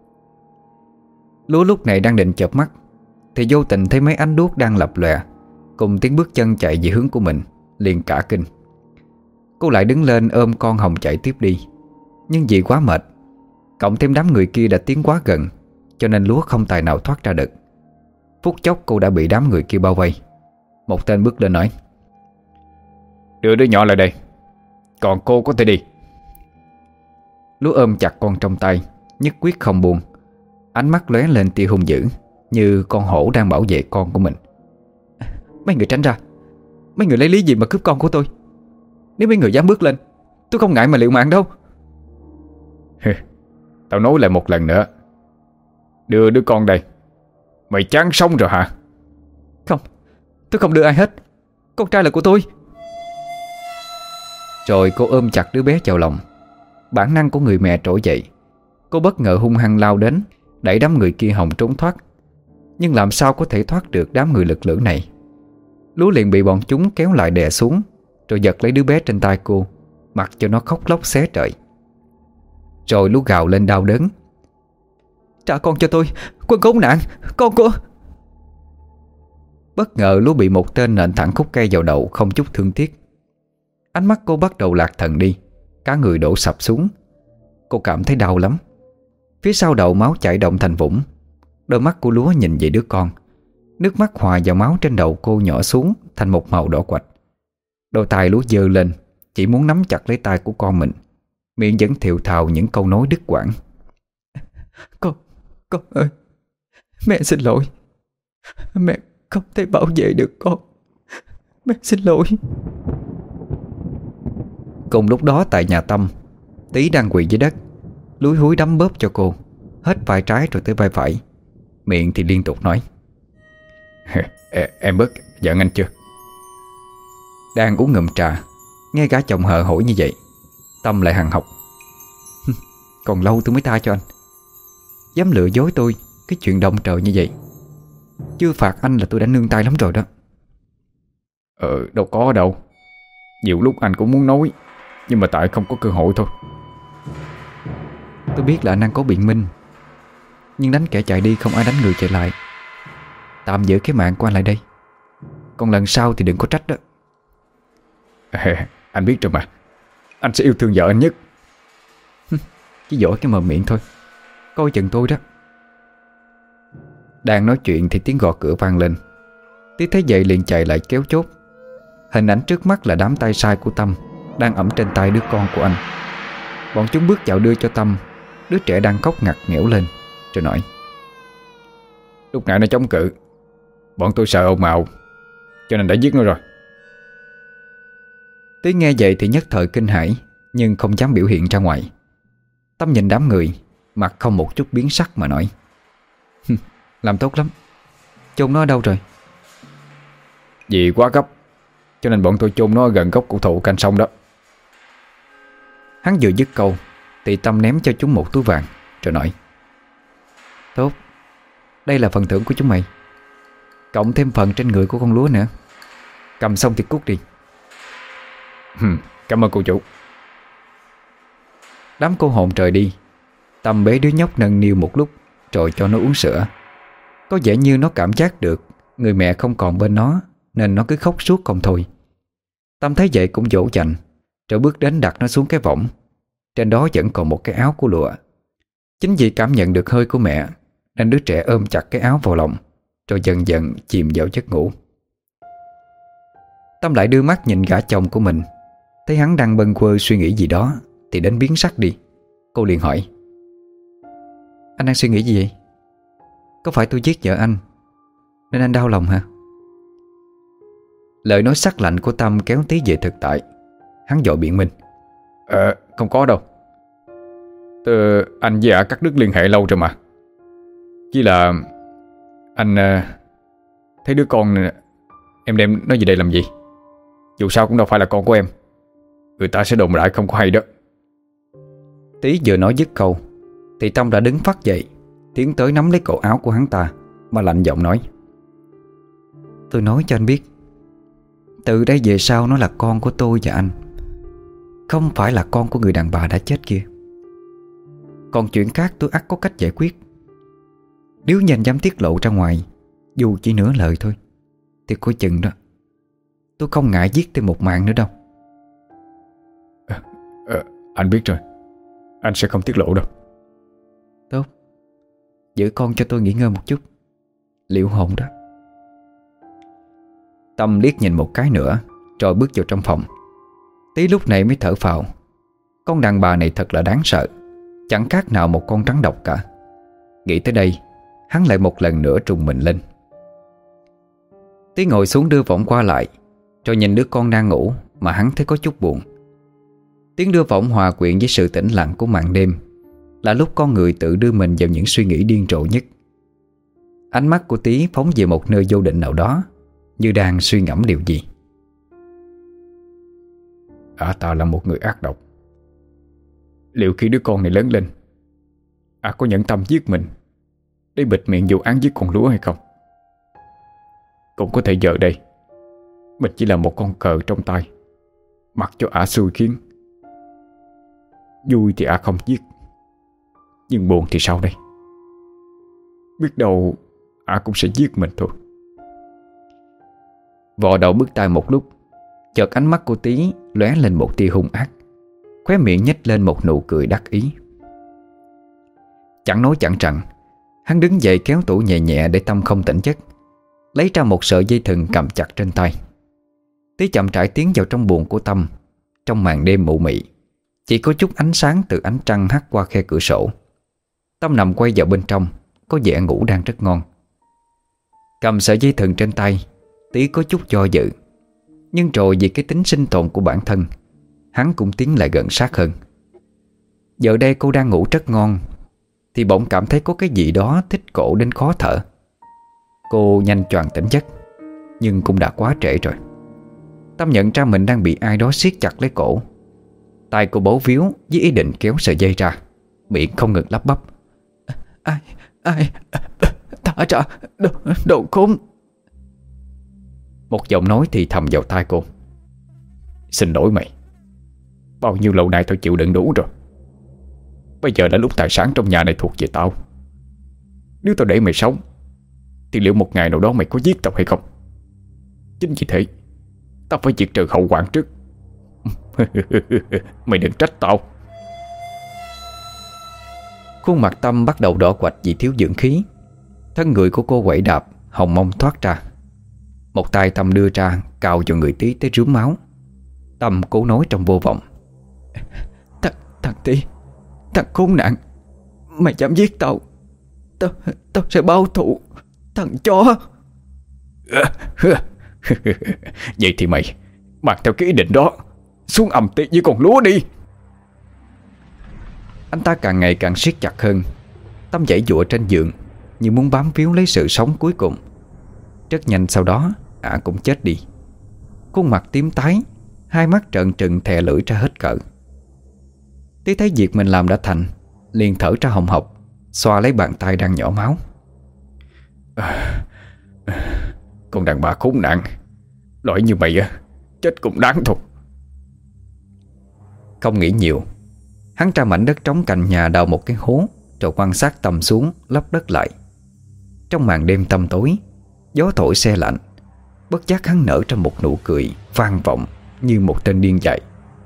Lúa lúc này đang định chợp mắt thì vô tình thấy mấy ánh đuốc đang lập lòe cùng tiếng bước chân chạy về hướng của mình, liền cả kinh. Cô lại đứng lên ôm con Hồng chạy tiếp đi. Nhưng vì quá mệt, cộng thêm đám người kia đã tiến quá gần, cho nên Lúa không tài nào thoát ra được. Phút chốc cô đã bị đám người kia bao vây. Một tên bước lên nói: Đưa đứa nhỏ lại đây, còn cô có thể đi. Lúa ôm chặt con trong tay, nhất quyết không buông. Ánh mắt lóe lên tia hung dữ, như con hổ đang bảo vệ con của mình. Mấy người tránh ra. Mấy người lấy lý gì mà cướp con của tôi? Nếu mấy người dám bước lên, tôi không ngại mà liều mạng đâu. Tao nói lại một lần nữa, đưa đứa con đây. Mày chán sống rồi hả? Không, tôi không đưa ai hết. Con trai là của tôi. Rồi cô ôm chặt đứa bé vào lòng. Bản năng của người mẹ trỗi dậy. Cô bất ngờ hung hăng lao đến, đẩy đám người kia hòng trốn thoát. Nhưng làm sao có thể thoát được đám người lực lưỡng này? Lúa liền bị bọn chúng kéo lại đè xuống, rồi giật lấy đứa bé trên tay cô, mặc cho nó khóc lóc xé trời. Rồi Lúa gào lên đau đớn: Trả con cho tôi, quân khốn nạn, con của... Bất ngờ Lúa bị một tên nện thẳng khúc cây vào đầu không chút thương tiếc. Ánh mắt cô bắt đầu lạc thần đi, cả người đổ sập xuống. Cô cảm thấy đau lắm. Phía sau đầu máu chảy động thành vũng. Đôi mắt của Lúa nhìn về đứa con. Nước mắt hòa vào máu trên đầu cô nhỏ xuống thành một màu đỏ quạch. Đôi tay Lúa giơ lên, chỉ muốn nắm chặt lấy tay của con mình, miệng vẫn thều thào những câu nói đứt quãng. Con, con ơi, mẹ xin lỗi. Mẹ không thể bảo vệ được con. Mẹ xin lỗi. Cùng lúc đó tại nhà Tâm, Tí đang quỳ dưới đất, lúi húi đấm bóp cho cô, hết vai trái rồi tới vai phải. Miệng thì liên tục nói: Em bớt giận anh chưa? Đang uống ngụm trà, nghe cả chồng hờ hổi như vậy, Tâm lại hằn học: Còn lâu tôi mới tha cho anh. Dám lừa dối tôi cái chuyện động trời như vậy. Chưa phạt anh là tôi đã nương tay lắm rồi đó. Ờ đâu có đâu. Nhiều lúc anh cũng muốn nói, nhưng mà tại không có cơ hội thôi. Tôi biết là anh đang có biện minh, nhưng đánh kẻ chạy đi không ai đánh người chạy lại. Tạm giữ cái mạng của anh lại đây, còn lần sau thì đừng có trách đó. À, anh biết rồi mà. Anh sẽ yêu thương vợ anh nhất. Chỉ giỏi cái mồm miệng thôi, coi chừng tôi đó. Đang nói chuyện thì tiếng gõ cửa vang lên. Tí thấy vậy liền chạy lại kéo chốt. Hình ảnh trước mắt là đám tay sai của Tâm đang ẵm trên tay đứa con của anh. Bọn chúng bước vào đưa cho Tâm. Đứa trẻ đang khóc ngặt nghẽo lên, rồi nói: Lúc nãy nó chống cự, bọn tôi sợ ồn ào cho nên đã giết nó rồi. Tí nghe vậy thì nhất thời kinh hãi, nhưng không dám biểu hiện ra ngoài. Tâm nhìn đám người, mặt không một chút biến sắc mà nói: Làm tốt lắm. Chôn nó ở đâu rồi? Vì quá gấp cho nên bọn tôi chôn nó gần gốc cổ thụ cạnh sông đó. Hắn vừa dứt câu thì Tâm ném cho chúng một túi vàng, rồi nói: Tốt, đây là phần thưởng của chúng mày, cộng thêm phần trên người của con Lúa nữa. Cầm xong thì cút đi. Cảm ơn cô chủ. Đám cô hồn trời đi. Tâm bế đứa nhóc nâng niu một lúc, rồi cho nó uống sữa. Có vẻ như nó cảm giác được người mẹ không còn bên nó, nên nó cứ khóc suốt không thôi. Tâm thấy vậy cũng dỗ dành, rồi bước đến đặt nó xuống cái võng. Trên đó vẫn còn một cái áo của Lụa. Chính vì cảm nhận được hơi của mẹ, nên đứa trẻ ôm chặt cái áo vào lòng, rồi dần dần chìm vào giấc ngủ. Tâm lại đưa mắt nhìn gã chồng của mình, thấy hắn đang bâng quơ suy nghĩ gì đó thì đến biến sắc đi. Cô liền hỏi: Anh đang suy nghĩ gì vậy? Có phải tôi giết vợ anh nên anh đau lòng hả? Lời nói sắc lạnh của Tâm kéo Tí về thực tại. Hắn vội biện minh: Ờ không có đâu. Tôi, anh với ả cắt đứt liên hệ lâu rồi mà. Chỉ là anh uh, thấy đứa con này, em đem nó về đây làm gì? Dù sao cũng đâu phải là con của em. Người ta sẽ đồn đại không có hay đó. Tí vừa nói dứt câu thì Tâm đã đứng phắt dậy, tiến tới nắm lấy cổ áo của hắn ta, mà lạnh giọng nói: Tôi nói cho anh biết, từ đây về sau nó là con của tôi và anh, không phải là con của người đàn bà đã chết kia. Còn chuyện khác tôi ắt có cách giải quyết. Nếu như anh dám tiết lộ ra ngoài dù chỉ nửa lời thôi thì coi chừng đó, tôi không ngại giết thêm một mạng nữa đâu. à, à, Anh biết rồi, anh sẽ không tiết lộ đâu. Tốt, giữ con cho tôi nghỉ ngơi một chút, liệu hồn đó. Tâm liếc nhìn một cái nữa rồi bước vào trong phòng. Tí lúc này mới thở phào. Con đàn bà này thật là đáng sợ, chẳng khác nào một con rắn độc cả. Nghĩ tới đây, hắn lại một lần nữa trùng mình lên. Tí ngồi xuống đưa võng qua lại, rồi nhìn đứa con đang ngủ mà hắn thấy có chút buồn. Tiếng đưa võng hòa quyện với sự tĩnh lặng của màn đêm, là lúc con người tự đưa mình vào những suy nghĩ điên rồ nhất. Ánh mắt của Tí phóng về một nơi vô định nào đó, như đang suy ngẫm điều gì. À, ta là một người ác độc. Liệu khi đứa con này lớn lên, à có nhẫn tâm giết mình để bịt miệng vụ án giết con lúa hay không? Cũng có thể giờ đây mình chỉ là một con cờ trong tay, mặc cho ả xui khiến. Vui thì ả không giết, nhưng buồn thì sao đây? Biết đâu ả cũng sẽ giết mình thôi. Vò đầu bứt tai một lúc, chợt ánh mắt của Tí lóe lên một tia hung ác, khóe miệng nhếch lên một nụ cười đắc ý. Chẳng nói chẳng rằng, hắn đứng dậy kéo tủ nhẹ nhẹ để Tâm không tỉnh giấc, lấy ra một sợi dây thừng cầm chặt trên tay. Tí chậm rãi tiến vào trong buồng của Tâm. Trong màn đêm mụ mị, chỉ có chút ánh sáng từ ánh trăng hắt qua khe cửa sổ. Tâm nằm quay vào bên trong, có vẻ ngủ đang rất ngon. Cầm sợi dây thừng trên tay, Tí có chút do dự, nhưng rồi vì cái tính sinh tồn của bản thân, hắn cũng tiến lại gần sát hơn. Giờ đây cô đang ngủ rất ngon, thì bỗng cảm thấy có cái gì đó thích cổ đến khó thở. Cô nhanh choàng tỉnh giấc, nhưng cũng đã quá trễ rồi. Tâm nhận ra mình đang bị ai đó siết chặt lấy cổ. Tay cô bấu víu với ý định kéo sợi dây ra, miệng không ngừng lắp bắp: Ai, ai, thả ra, đồ, đồ khốn. Một giọng nói thì thầm vào tai cô: Xin lỗi mày, bao nhiêu lâu nay tao chịu đựng đủ rồi. Bây giờ là lúc tài sản trong nhà này thuộc về tao. Nếu tao để mày sống thì liệu một ngày nào đó mày có giết tao hay không? Chính vì thế tao phải diệt trừ hậu hoạn trước. Mày đừng trách tao. Khuôn mặt Tâm bắt đầu đỏ quạch vì thiếu dưỡng khí. Thân người của cô quẩy đạp, hồng mông thoát ra. Một tay Tâm đưa ra cào vào người Tí tới rướm máu. Tâm cố nói trong vô vọng: Thằng, thằng Tí, thằng khốn nạn, mày dám giết tao, Tao, tao sẽ báo thù. Thằng chó. Vậy thì mày mang theo cái ý định đó xuống ầm tiệc với con lúa đi. Anh ta càng ngày càng siết chặt hơn. Tâm giãy giụa trên giường như muốn bám víu lấy sự sống cuối cùng. Rất nhanh sau đó ả cũng chết đi. Khuôn mặt tím tái, hai mắt trợn trừng thè lưỡi ra hết cỡ. Tí thấy việc mình làm đã thành, liền thở ra hồng hộc, xoa lấy bàn tay đang nhỏ máu. à, Con đàn bà khốn nạn, loại như mày á, chết cũng đáng thôi. Không nghĩ nhiều, hắn ra mảnh đất trống cạnh nhà đào một cái hố, rồi quan sát Tâm xuống lấp đất lại. Trong màn đêm tăm tối, gió thổi se lạnh, bất giác hắn nở ra một nụ cười vang vọng như một tên điên dại.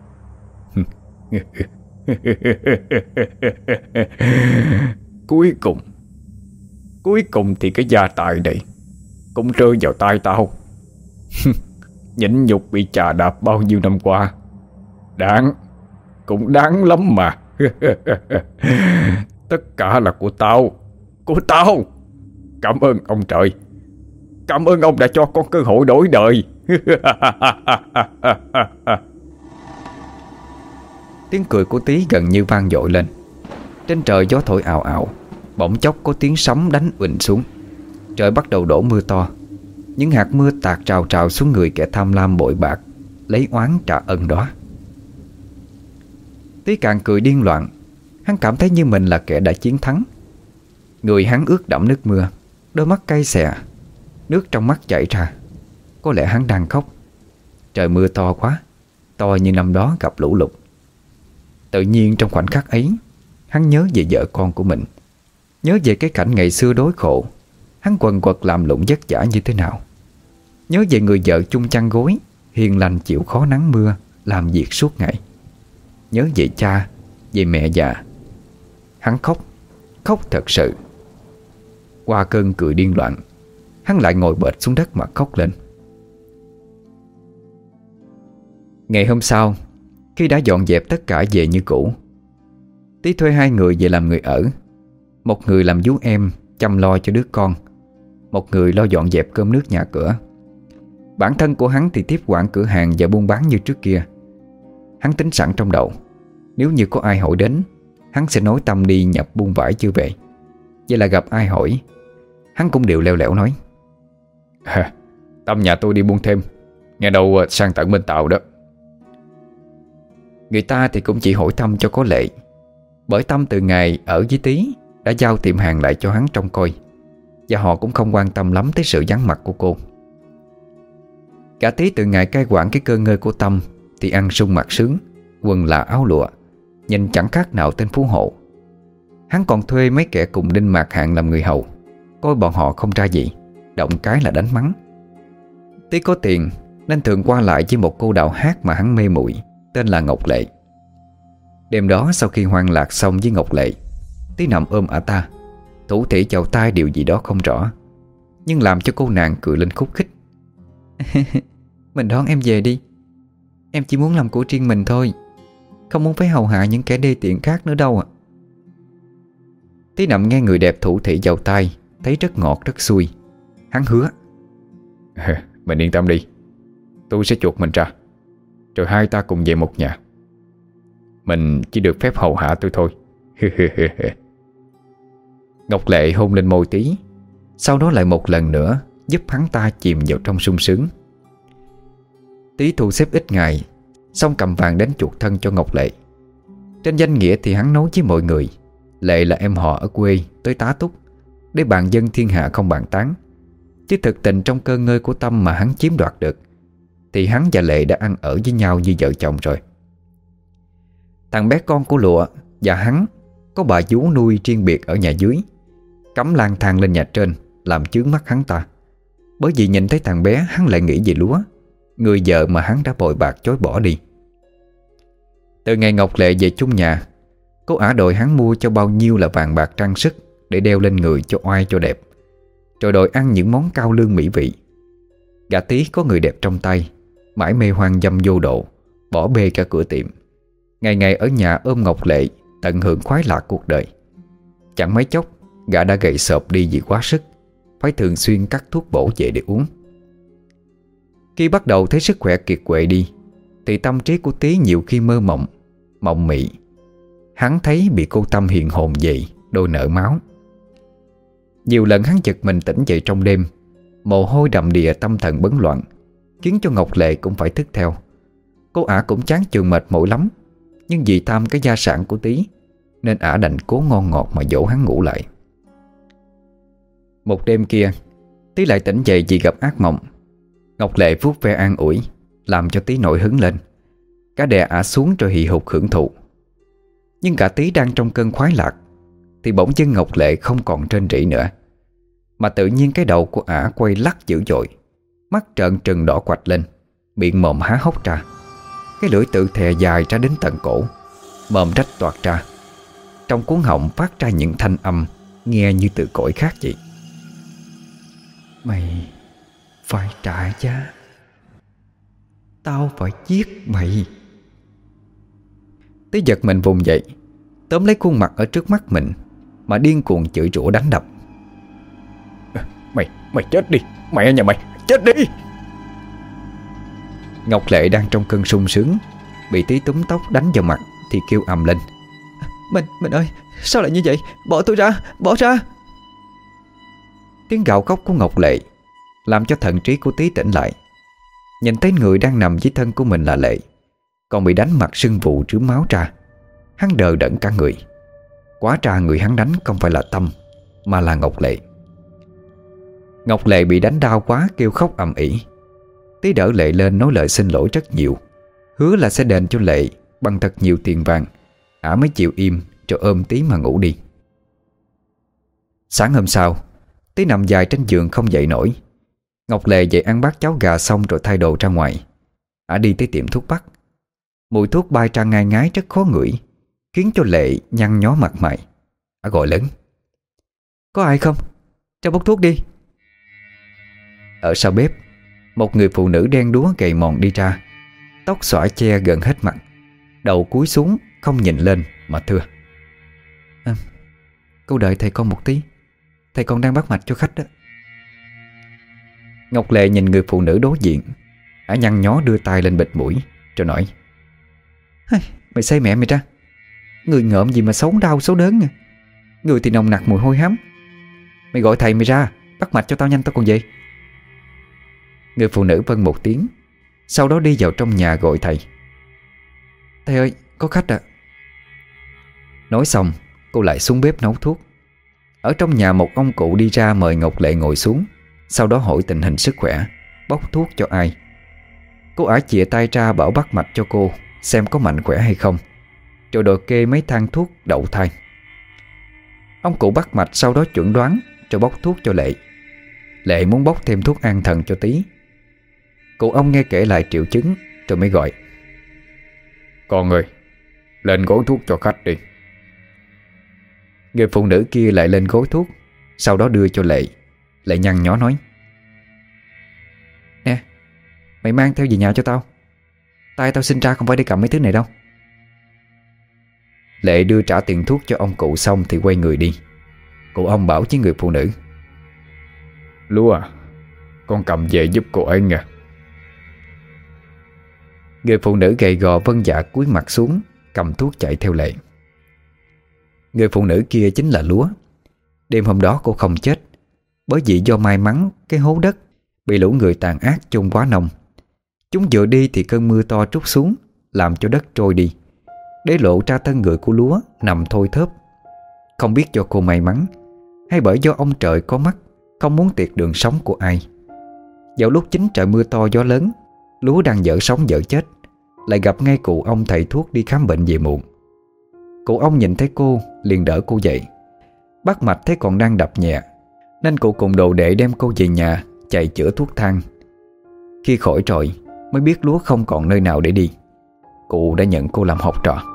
Cuối cùng Cuối cùng thì cái gia tài này cũng rơi vào tay tao. Nhịn nhục bị chà đạp bao nhiêu năm qua, đáng, cũng đáng lắm mà. Tất cả là của tao, của tao. Cảm ơn ông trời, cảm ơn ông đã cho con cơ hội đổi đời. Tiếng cười của Tí gần như vang dội lên. Trên trời gió thổi ào ào, bỗng chốc có tiếng sấm đánh uỳnh xuống. Trời bắt đầu đổ mưa to. Những hạt mưa tạt trào trào xuống người kẻ tham lam bội bạc, lấy oán trả ân đó. Tí càng cười điên loạn. Hắn cảm thấy như mình là kẻ đã chiến thắng. Người hắn ướt đẫm nước mưa, đôi mắt cay xè. Nước trong mắt chảy ra. Có lẽ hắn đang khóc. Trời mưa to quá, to như năm đó gặp lũ lụt. Tự nhiên trong khoảnh khắc ấy, hắn nhớ về vợ con của mình, nhớ về cái cảnh ngày xưa đối khổ, hắn quần quật làm lụng vất vả như thế nào. Nhớ về người vợ chung chăn gối, hiền lành chịu khó nắng mưa, làm việc suốt ngày. Nhớ về cha, về mẹ già. Hắn khóc, khóc thật sự. Qua cơn cười điên loạn, hắn lại ngồi bệt xuống đất mà khóc lên. Ngày hôm sau, khi đã dọn dẹp tất cả về như cũ, Tí thuê hai người về làm người ở. Một người làm vú em, chăm lo cho đứa con, một người lo dọn dẹp cơm nước nhà cửa. Bản thân của hắn thì tiếp quản cửa hàng và buôn bán như trước kia. Hắn tính sẵn trong đầu, nếu như có ai hỏi đến, hắn sẽ nói Tâm đi nhập buôn vải chưa về. Vậy là gặp ai hỏi, hắn cũng đều leo lẻo nói: à, Tâm nhà tôi đi buôn thêm, nghe đâu sang tận bên Tàu đó. Người ta thì cũng chỉ hỏi Tâm cho có lệ, bởi Tâm từ ngày ở với Tí đã giao tiệm hàng lại cho hắn trông coi, và họ cũng không quan tâm lắm tới sự vắng mặt của cô. Cả Tí từ ngày cai quản cái cơ ngơi của Tâm thì ăn sung mặc sướng, quần là áo lụa, nhìn chẳng khác nào tên phú hộ. Hắn còn thuê mấy kẻ cùng đinh mạc hạng làm người hầu, coi bọn họ không ra gì, động cái là đánh mắng. Tí có tiền nên thường qua lại với một cô đạo hát mà hắn mê muội, tên là Ngọc Lệ. Đêm đó sau khi hoan lạc xong với Ngọc Lệ, Tí nằm ôm ả ta, thủ thỉ chào tai điều gì đó không rõ, nhưng làm cho cô nàng cười lên khúc khích. Mình đón em về đi, em chỉ muốn làm của riêng mình thôi, không muốn phải hầu hạ những kẻ đê tiện khác nữa đâu ạ. Tí nằm nghe người đẹp thủ thỉ vào tai, thấy rất ngọt rất xuôi. Hắn hứa: Mình yên tâm đi, tôi sẽ chuộc mình ra, rồi hai ta cùng về một nhà. Mình chỉ được phép hầu hạ tôi thôi. Ngọc Lệ hôn lên môi Tí, sau đó lại một lần nữa giúp hắn ta chìm vào trong sung sướng. Tí thu xếp ít ngày, xong cầm vàng đến chuộc thân cho Ngọc Lệ. Trên danh nghĩa thì hắn nói với mọi người Lệ là em họ ở quê tới tá túc, để bàn dân thiên hạ không bàn tán. Chứ thực tình trong cơn ngơi của Tâm mà hắn chiếm đoạt được thì hắn và Lệ đã ăn ở với nhau như vợ chồng rồi. Thằng bé con của Lụa và hắn có bà vú nuôi riêng biệt ở nhà dưới, cấm lang thang lên nhà trên làm chướng mắt hắn ta. Bởi vì nhìn thấy thằng bé, hắn lại nghĩ về Lúa, người vợ mà hắn đã bội bạc chối bỏ đi. Từ ngày Ngọc Lệ về chung nhà, cô ả đòi hắn mua cho bao nhiêu là vàng bạc trang sức để đeo lên người cho oai cho đẹp, rồi đòi ăn những món cao lương mỹ vị. Gã Tí có người đẹp trong tay, mãi mê hoang dâm vô độ, bỏ bê cả cửa tiệm, ngày ngày ở nhà ôm Ngọc Lệ tận hưởng khoái lạc cuộc đời. Chẳng mấy chốc gã đã gầy sộp đi vì quá sức, phải thường xuyên cắt thuốc bổ về để uống. Khi bắt đầu thấy sức khỏe kiệt quệ đi, thì tâm trí của Tí nhiều khi mơ mộng, mộng mị. Hắn thấy bị cô Tâm hiện hồn về, đôi nợ máu. Nhiều lần hắn giật mình tỉnh dậy trong đêm, mồ hôi đầm đìa, tâm thần bấn loạn, khiến cho Ngọc Lệ cũng phải thức theo. Cô ả cũng chán chường mệt mỏi lắm, nhưng vì tham cái gia sản của Tí nên ả đành cố ngon ngọt mà dỗ hắn ngủ lại. Một đêm kia, Tí lại tỉnh dậy vì gặp ác mộng. Ngọc Lệ vuốt ve an ủi, làm cho Tí nổi hứng lên. Cả đè ả xuống rồi hì hục hưởng thụ. Nhưng cả Tí đang trong cơn khoái lạc thì bỗng dưng Ngọc Lệ không còn rên rỉ nữa, mà tự nhiên cái đầu của ả quay lắc dữ dội, mắt trợn trừng đỏ quạch lên, miệng mồm há hốc ra, cái lưỡi tự thè dài ra đến tận cổ, mồm rách toạc ra. Trong cuống họng phát ra những thanh âm nghe như từ cõi khác vậy. Mày phải trả giá, tao phải giết mày. Tí giật mình vùng dậy, tóm lấy khuôn mặt ở trước mắt mình mà điên cuồng chửi rủa đánh đập. Mày, mày chết đi, mẹ nhà mày, chết đi. Ngọc Lệ đang trong cơn sung sướng, bị Tí túm tóc đánh vào mặt thì kêu ầm lên: Mình, mình ơi, sao lại như vậy? Bỏ tôi ra, bỏ ra. Tiếng gào khóc của Ngọc Lệ làm cho thần trí của Tí tỉnh lại. Nhìn thấy người đang nằm dưới thân của mình là Lệ, còn bị đánh mặt sưng vụ rướm máu ra, hắn đờ đẫn cả người. Quá ra người hắn đánh không phải là Tâm mà là Ngọc Lệ. Ngọc Lệ bị đánh đau quá kêu khóc ầm ĩ. Tí đỡ Lệ lên nói lời xin lỗi rất nhiều, hứa là sẽ đền cho Lệ bằng thật nhiều tiền vàng. Ả mới chịu im rồi ôm Tí mà ngủ đi. Sáng hôm sau, Tí nằm dài trên giường không dậy nổi. Ngọc Lệ dậy ăn bát cháo gà xong rồi thay đồ ra ngoài. Ả đi tới tiệm thuốc bắc. Mùi thuốc bay ra ngai ngái rất khó ngửi, khiến cho Lệ nhăn nhó mặt mày. Ả gọi lớn: "Có ai không? Cho bốc thuốc đi." Ở sau bếp, một người phụ nữ đen đúa gầy mòn đi ra, tóc xõa che gần hết mặt, đầu cúi xuống không nhìn lên mà thưa: à, "Cô đợi thầy con một tí, thầy con đang bắt mạch cho khách đó." Ngọc Lệ nhìn người phụ nữ đối diện. Ả nhăn nhó đưa tay lên bịt mũi rồi nói: "Mày say mẹ mày ra. Người ngợm gì mà xấu đau xấu đớn à. Người thì nồng nặc mùi hôi hám. Mày gọi thầy mày ra bắt mạch cho tao nhanh tao còn về." Người phụ nữ vâng một tiếng, sau đó đi vào trong nhà gọi thầy: "Thầy ơi, có khách ạ." Nói xong, cô lại xuống bếp nấu thuốc. Ở trong nhà một ông cụ đi ra mời Ngọc Lệ ngồi xuống, sau đó hỏi tình hình sức khỏe, bốc thuốc cho ai. Cô ả chìa tay ra bảo bắt mạch cho cô xem có mạnh khỏe hay không, rồi đòi kê mấy thang thuốc đậu thai. Ông cụ bắt mạch sau đó chuẩn đoán rồi bốc thuốc cho Lệ. Lệ muốn bốc thêm thuốc an thần cho Tí. Cụ ông nghe kể lại triệu chứng rồi mới gọi: "Con ơi, lên gói thuốc cho khách đi." Người phụ nữ kia lại lên gói thuốc, sau đó đưa cho Lệ. Lệ nhăn nhó nói: "Nè, mày mang theo về nhà cho tao. Tay tao sinh ra không phải để cầm mấy thứ này đâu." Lệ đưa trả tiền thuốc cho ông cụ xong thì quay người đi. Cụ ông bảo với người phụ nữ: "Lúa à, con cầm về giúp cô ấy nha." Người phụ nữ gầy gò vâng dạ cúi mặt xuống, cầm thuốc chạy theo Lệ. Người phụ nữ kia chính là Lúa. Đêm hôm đó cô không chết, bởi vì do may mắn cái hố đất bị lũ người tàn ác chôn quá nông. Chúng vừa đi thì cơn mưa to trút xuống, làm cho đất trôi đi, để lộ ra thân người của Lúa nằm thôi thớp. Không biết do cô may mắn hay bởi do ông trời có mắt, không muốn tiệt đường sống của ai. Vào lúc chính trời mưa to gió lớn, Lúa đang dở sống dở chết, lại gặp ngay cụ ông thầy thuốc đi khám bệnh về muộn. Cụ ông nhìn thấy cô liền đỡ cô dậy. Bắt mạch thấy còn đang đập nhẹ, nên cụ cùng đồ đệ đem cô về nhà chạy chữa thuốc thang. Khi khỏi rồi mới biết Lúa không còn nơi nào để đi. Cụ đã nhận cô làm học trò.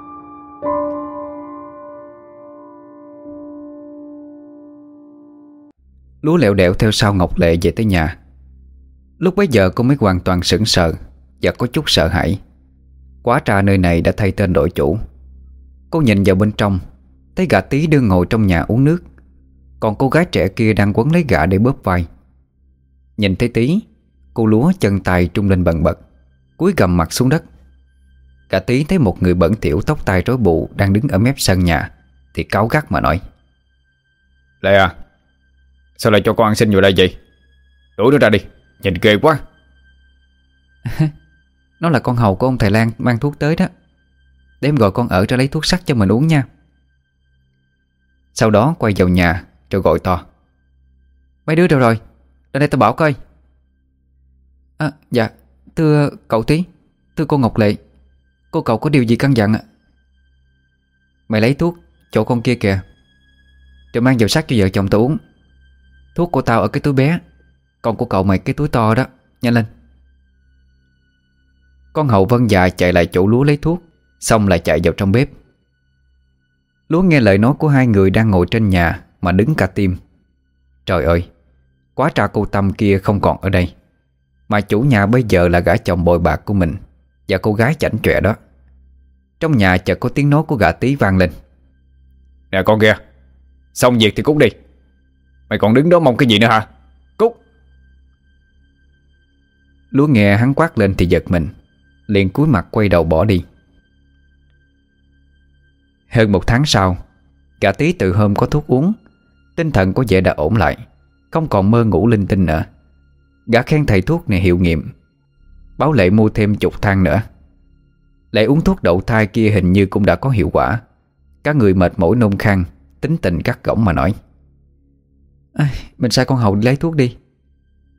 Lúa lẹo đẹo theo sau Ngọc Lệ về tới nhà. Lúc bấy giờ cô mới hoàn toàn sững sờ và có chút sợ hãi. Quá ra nơi này đã thay tên đổi chủ. Cô nhìn vào bên trong, thấy gà Tí đang ngồi trong nhà uống nước, còn cô gái trẻ kia đang quấn lấy gà để bóp vai. Nhìn thấy Tí, cô Lúa chân tay trung lên bần bật, cúi gằm mặt xuống đất. Gà Tí thấy một người bẩn thỉu tóc tai rối bù đang đứng ở mép sân nhà thì cáu gắt mà nói: "Lệ à, sao lại cho con ăn xin vô đây vậy? Đuổi nó ra đi, nhìn ghê quá." Nó là con hầu của ông thầy Lan mang thuốc tới đó. Để em gọi con ở ra lấy thuốc sắc cho mình uống nha. Sau đó quay vào nhà rồi gọi to: "Mấy đứa đâu rồi? Lên đây tao bảo coi." À, dạ, thưa cậu Tí, thưa cô Ngọc Lệ, cô cậu có điều gì căn dặn ạ? "Mày lấy thuốc chỗ con kia kìa, rồi mang vào sắc cho vợ chồng tao uống. Thuốc của tao ở cái túi bé, còn của cậu mày cái túi to đó, nhanh lên." Con hầu vâng dạ chạy lại chỗ Lúa lấy thuốc, xong lại chạy vào trong bếp. Lúa nghe lời nói của hai người đang ngồi trên nhà mà đứng cả tim. Trời ơi, quá tra cô Tâm kia không còn ở đây, mà chủ nhà bây giờ là gã chồng bội bạc của mình và cô gái chảnh chọe đó. Trong nhà chợt có tiếng nói của gã Tí vang lên: "Nè con kia, xong việc thì cút đi. Mày còn đứng đó mong cái gì nữa hả? Cút!" Lúa nghe hắn quát lên thì giật mình, liền cúi mặt quay đầu bỏ đi. Hơn một tháng sau, gã Tí từ hôm có thuốc uống, tinh thần có vẻ đã ổn lại, không còn mơ ngủ linh tinh nữa. Gã khen thầy thuốc này hiệu nghiệm, báo Lệ mua thêm chục thang nữa. Lệ uống thuốc đậu thai kia hình như cũng đã có hiệu quả. Các người mệt mỏi nôn khan, tính tình gắt gỏng mà nói: à, Mình sai con hầu đi lấy thuốc đi,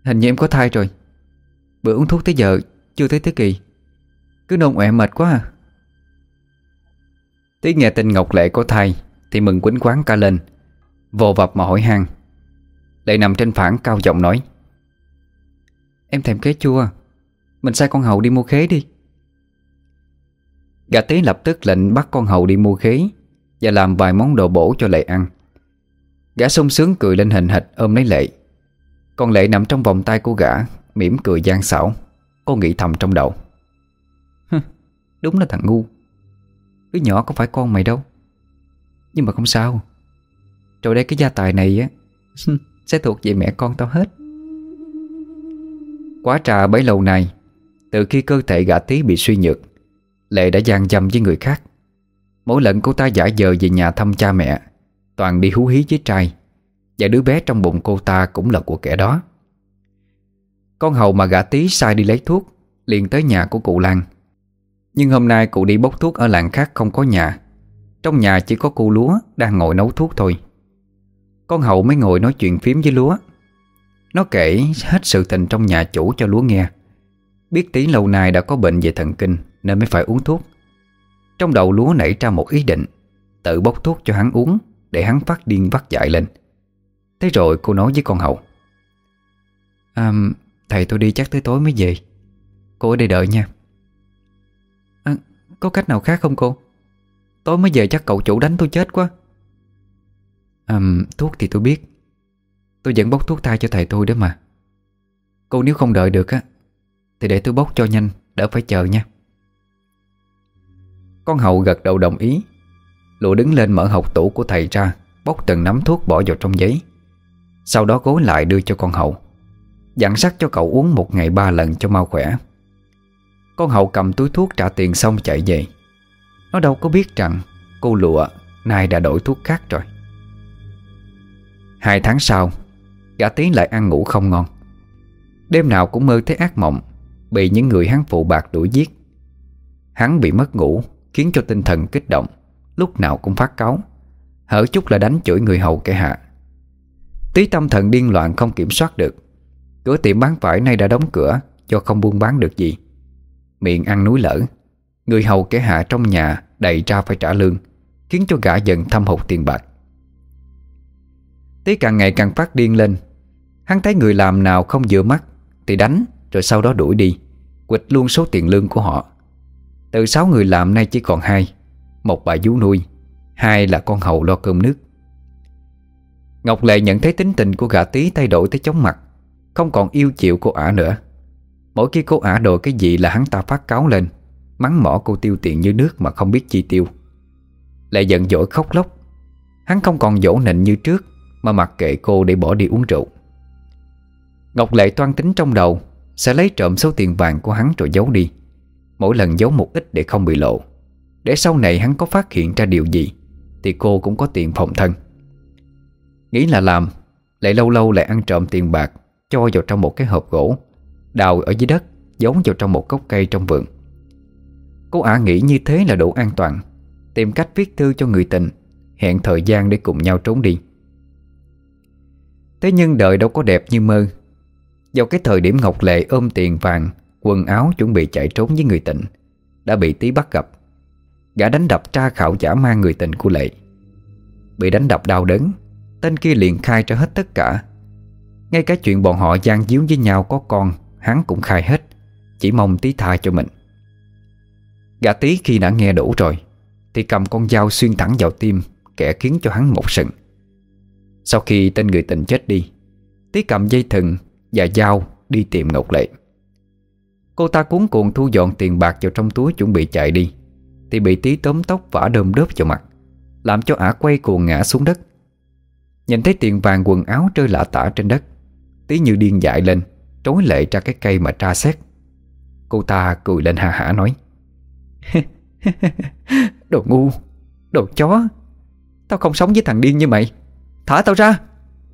Hình như em có thai rồi. Bữa uống thuốc tới giờ chưa thấy tới kỳ. Cứ nôn ọe mệt quá à. Tí nghe tin Ngọc Lệ có thai thì mừng quýnh quán cả lên, vồ vập mà hỏi han. Lệ nằm trên phản cao giọng nói: Em thèm khế chua, mình sai con Hậu đi mua khế đi. Gã Tí lập tức lệnh bắt con Hậu đi mua khế và làm vài món đồ bổ cho Lệ ăn. Gã sung sướng cười lên hình hệt ôm lấy Lệ. Còn Lệ nằm trong vòng tay của gã, mỉm cười gian xảo. Cô nghĩ thầm trong đầu: Đúng là thằng ngu. Đứa nhỏ có phải con mày đâu. Nhưng mà không sao. Rồi đây cái gia tài này á sẽ thuộc về mẹ con tao hết. Quá trà bấy lâu nay, từ khi cơ thể gã Tí bị suy nhược, Lệ đã gian dâm với người khác. Mỗi lần cô ta giả vờ về nhà thăm cha mẹ, toàn đi hú hí với trai, và đứa bé trong bụng cô ta cũng là của kẻ đó. Con Hầu mà gã Tí sai đi lấy thuốc liền tới nhà của cụ Lan. Nhưng hôm nay cụ đi bốc thuốc ở làng khác không có nhà. Trong nhà chỉ có cô Lúa đang ngồi nấu thuốc thôi. Con Hậu mới ngồi nói chuyện phím với Lúa. Nó kể hết sự tình trong nhà chủ cho Lúa nghe. Biết Tí lâu nay đã có bệnh về thần kinh nên mới phải uống thuốc. Trong đầu Lúa nảy ra một ý định tự bốc thuốc cho hắn uống để hắn phát điên vắt dại lên. Thế rồi cô nói với con Hậu: à, Thầy tôi đi chắc tới tối mới về. Cô ở đây đợi nha. À, có cách nào khác không cô? Tối mới về chắc cậu chủ đánh tôi chết quá. à, Thuốc thì tôi biết. Tôi vẫn bốc thuốc thai cho thầy tôi đó mà. Cô nếu không đợi được á thì để tôi bốc cho nhanh, đỡ phải chờ nha. Con Hậu gật đầu đồng ý. Lụa đứng lên mở hộc tủ của thầy ra, bốc từng nắm thuốc bỏ vào trong giấy. Sau đó gối lại đưa cho con Hậu, dặn sắc cho cậu uống một ngày ba lần cho mau khỏe. Con Hậu cầm túi thuốc trả tiền xong chạy về. Nó đâu có biết rằng cô Lụa nay đã đổi thuốc khác rồi. Hai tháng sau, gã Tí lại ăn ngủ không ngon. Đêm nào cũng mơ thấy ác mộng, bị những người hắn phụ bạc đuổi giết. Hắn bị mất ngủ khiến cho tinh thần kích động, lúc nào cũng phát cáu, hở chút là đánh chửi người hầu kẻ hạ. Tí tâm thần điên loạn không kiểm soát được. Cửa tiệm bán vải nay đã đóng cửa do không buôn bán được gì. Miệng ăn núi lở, người hầu kẻ hạ trong nhà đầy ra phải trả lương, khiến cho gã dần thâm hụt tiền bạc. Tí càng ngày càng phát điên lên. Hắn thấy người làm nào không vừa mắt thì đánh, rồi sau đó đuổi đi, quỵt luôn số tiền lương của họ. Từ sáu người làm nay chỉ còn hai. Một bà vú nuôi, hai là con hầu lo cơm nước. Ngọc Lệ nhận thấy tính tình của gã Tí thay đổi tới chóng mặt, không còn yêu chịu cô ả nữa. Mỗi khi cô ả đòi cái gì là hắn ta phát cáu lên, mắng mỏ cô tiêu tiền như nước mà không biết chi tiêu. Lệ giận dỗi khóc lóc. Hắn không còn dỗ nịnh như trước, mà mặc kệ cô để bỏ đi uống rượu. Ngọc Lệ toan tính trong đầu sẽ lấy trộm số tiền vàng của hắn rồi giấu đi. Mỗi lần giấu một ít để không bị lộ, để sau này hắn có phát hiện ra điều gì thì cô cũng có tiền phòng thân. Nghĩ là làm, Lệ lâu lâu lại ăn trộm tiền bạc, cho vào trong một cái hộp gỗ, đào ở dưới đất, giấu vào trong một gốc cây trong vườn. Cô ả nghĩ như thế là đủ an toàn, tìm cách viết thư cho người tình, hẹn thời gian để cùng nhau trốn đi. Thế nhưng đời đâu có đẹp như mơ. Vào cái thời điểm Ngọc Lệ ôm tiền vàng, quần áo chuẩn bị chạy trốn với người tình, đã bị Tí bắt gặp. Gã đánh đập tra khảo dã man người tình của Lệ. Bị đánh đập đau đớn, tên kia liền khai ra hết tất cả. Ngay cả chuyện bọn họ gian díu với nhau có con, hắn cũng khai hết, chỉ mong Tí tha cho mình. Gã Tí khi đã nghe đủ rồi thì cầm con dao xuyên thẳng vào tim kẻ khiến cho hắn một sừng. Sau khi tên người tình chết đi, Tí cầm dây thừng và dao đi tìm Ngọc Lệ. Cô ta cuống cuồng thu dọn tiền bạc vào trong túi chuẩn bị chạy đi, thì bị Tí tóm tóc vả đơm đớp vào mặt, làm cho ả quay cuồng ngã xuống đất. Nhìn thấy tiền vàng quần áo rơi lả tả trên đất, Tí như điên dại lên, trối Lệ ra cái cây mà tra xét. Cô ta cười lên ha hả nói: Đồ ngu, đồ chó, tao không sống với thằng điên như mày, thả tao ra.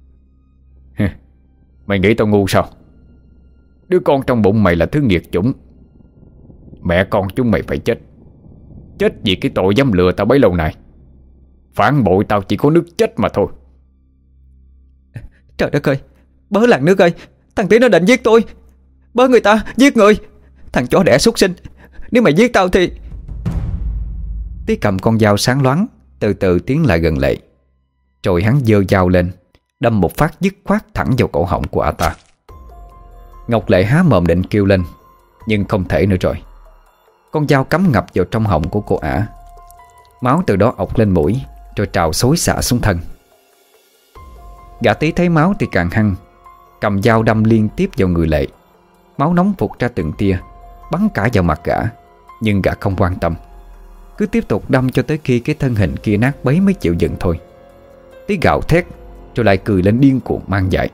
Mày nghĩ tao ngu sao? Đứa con trong bụng mày là thứ nghiệt chủng. Mẹ con chúng mày phải chết, chết vì cái tội dám lừa tao bấy lâu nay. Phản bội tao chỉ có nước chết mà thôi. Trời đất ơi, bớ làng nước ơi, Thằng Tí nó định giết tôi. Bớ người ta, giết người. Thằng chó đẻ súc sinh, nếu mày giết tao thì... Tí cầm con dao sáng loáng, từ từ tiến lại gần Lệ. Rồi hắn giơ dao lên, đâm một phát dứt khoát thẳng vào cổ họng của ả ta. Ngọc Lệ há mồm định kêu lên, nhưng không thể nữa rồi. Con dao cắm ngập vào trong họng của cô ả. Máu từ đó ọc lên mũi, rồi trào xối xả xuống thân. Gã Tí thấy máu thì càng hăng, cầm dao đâm liên tiếp vào người Lệ. Máu nóng vụt ra từng tia, bắn cả vào mặt gã. Nhưng gã không quan tâm, cứ tiếp tục đâm cho tới khi cái thân hình kia nát bấy mới chịu dừng thôi. Tí gào thét, rồi lại cười lên điên cuồng mang dại.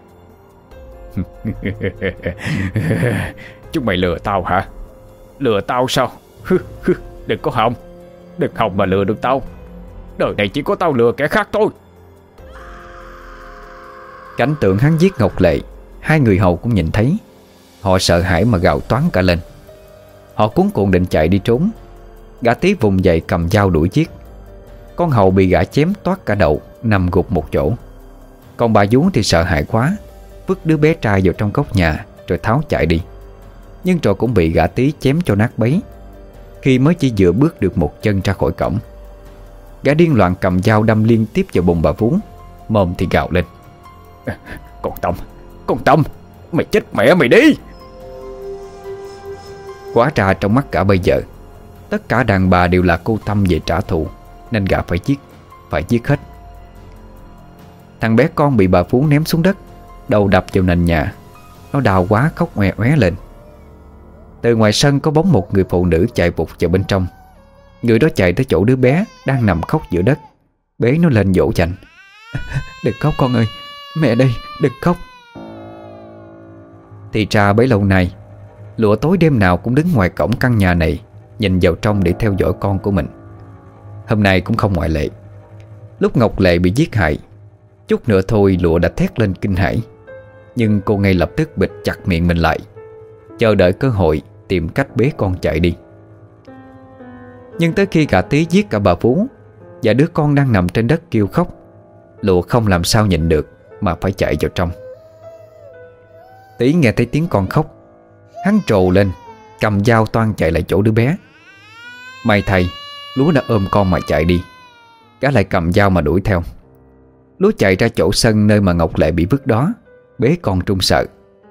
Chúng mày lừa tao hả? Lừa tao sao? Đừng có hòng, đừng hòng mà lừa được tao. Đời này chỉ có tao lừa kẻ khác thôi. Cảnh tượng hắn giết Ngọc Lệ, hai người hầu cũng nhìn thấy. Họ sợ hãi mà gào toán cả lên. Họ cuống cuồng định chạy đi trốn. Gã Tí vùng dậy cầm dao đuổi giết. Con hầu bị gã chém toát cả đầu, nằm gục một chỗ. Còn bà vú thì sợ hãi quá, vứt đứa bé trai vào trong góc nhà rồi tháo chạy đi. Nhưng rồi cũng bị gã Tí chém cho nát bấy, khi mới chỉ vừa bước được một chân ra khỏi cổng. Gã điên loạn cầm dao đâm liên tiếp vào bụng bà vú, mồm thì gào lên. Con Tâm, con Tâm, mày chết mẹ mày đi. Quá ra trong mắt cả bây giờ, tất cả đàn bà đều là cô Tâm về trả thù, nên gã phải giết, phải giết hết. Thằng bé con bị bà Phú ném xuống đất, đầu đập vào nền nhà. Nó đau quá khóc oe oé lên. Từ ngoài sân có bóng một người phụ nữ chạy vụt vào bên trong. Người đó chạy tới chỗ đứa bé đang nằm khóc giữa đất, bế nó lên dỗ dành. Đừng khóc con ơi, mẹ đây, đừng khóc. Thì ra bấy lâu nay, Lụa tối đêm nào cũng đứng ngoài cổng căn nhà này, nhìn vào trong để theo dõi con của mình. Hôm nay cũng không ngoại lệ. Lúc Ngọc Lệ bị giết hại, chút nữa thôi Lụa đã thét lên kinh hãi. Nhưng cô ngay lập tức bịt chặt miệng mình lại, chờ đợi cơ hội tìm cách bế con chạy đi. Nhưng tới khi cả Tí giết cả bà Phú và đứa con đang nằm trên đất kêu khóc, Lụa không làm sao nhịn được mà phải chạy vào trong. Tí nghe thấy tiếng con khóc, hắn trồ lên, cầm dao toan chạy lại chỗ đứa bé. May thay, Lúa đã ôm con mà chạy đi. Gã lại cầm dao mà đuổi theo. Lúa chạy ra chỗ sân nơi mà Ngọc Lệ bị vứt đó, bế con trung sợ.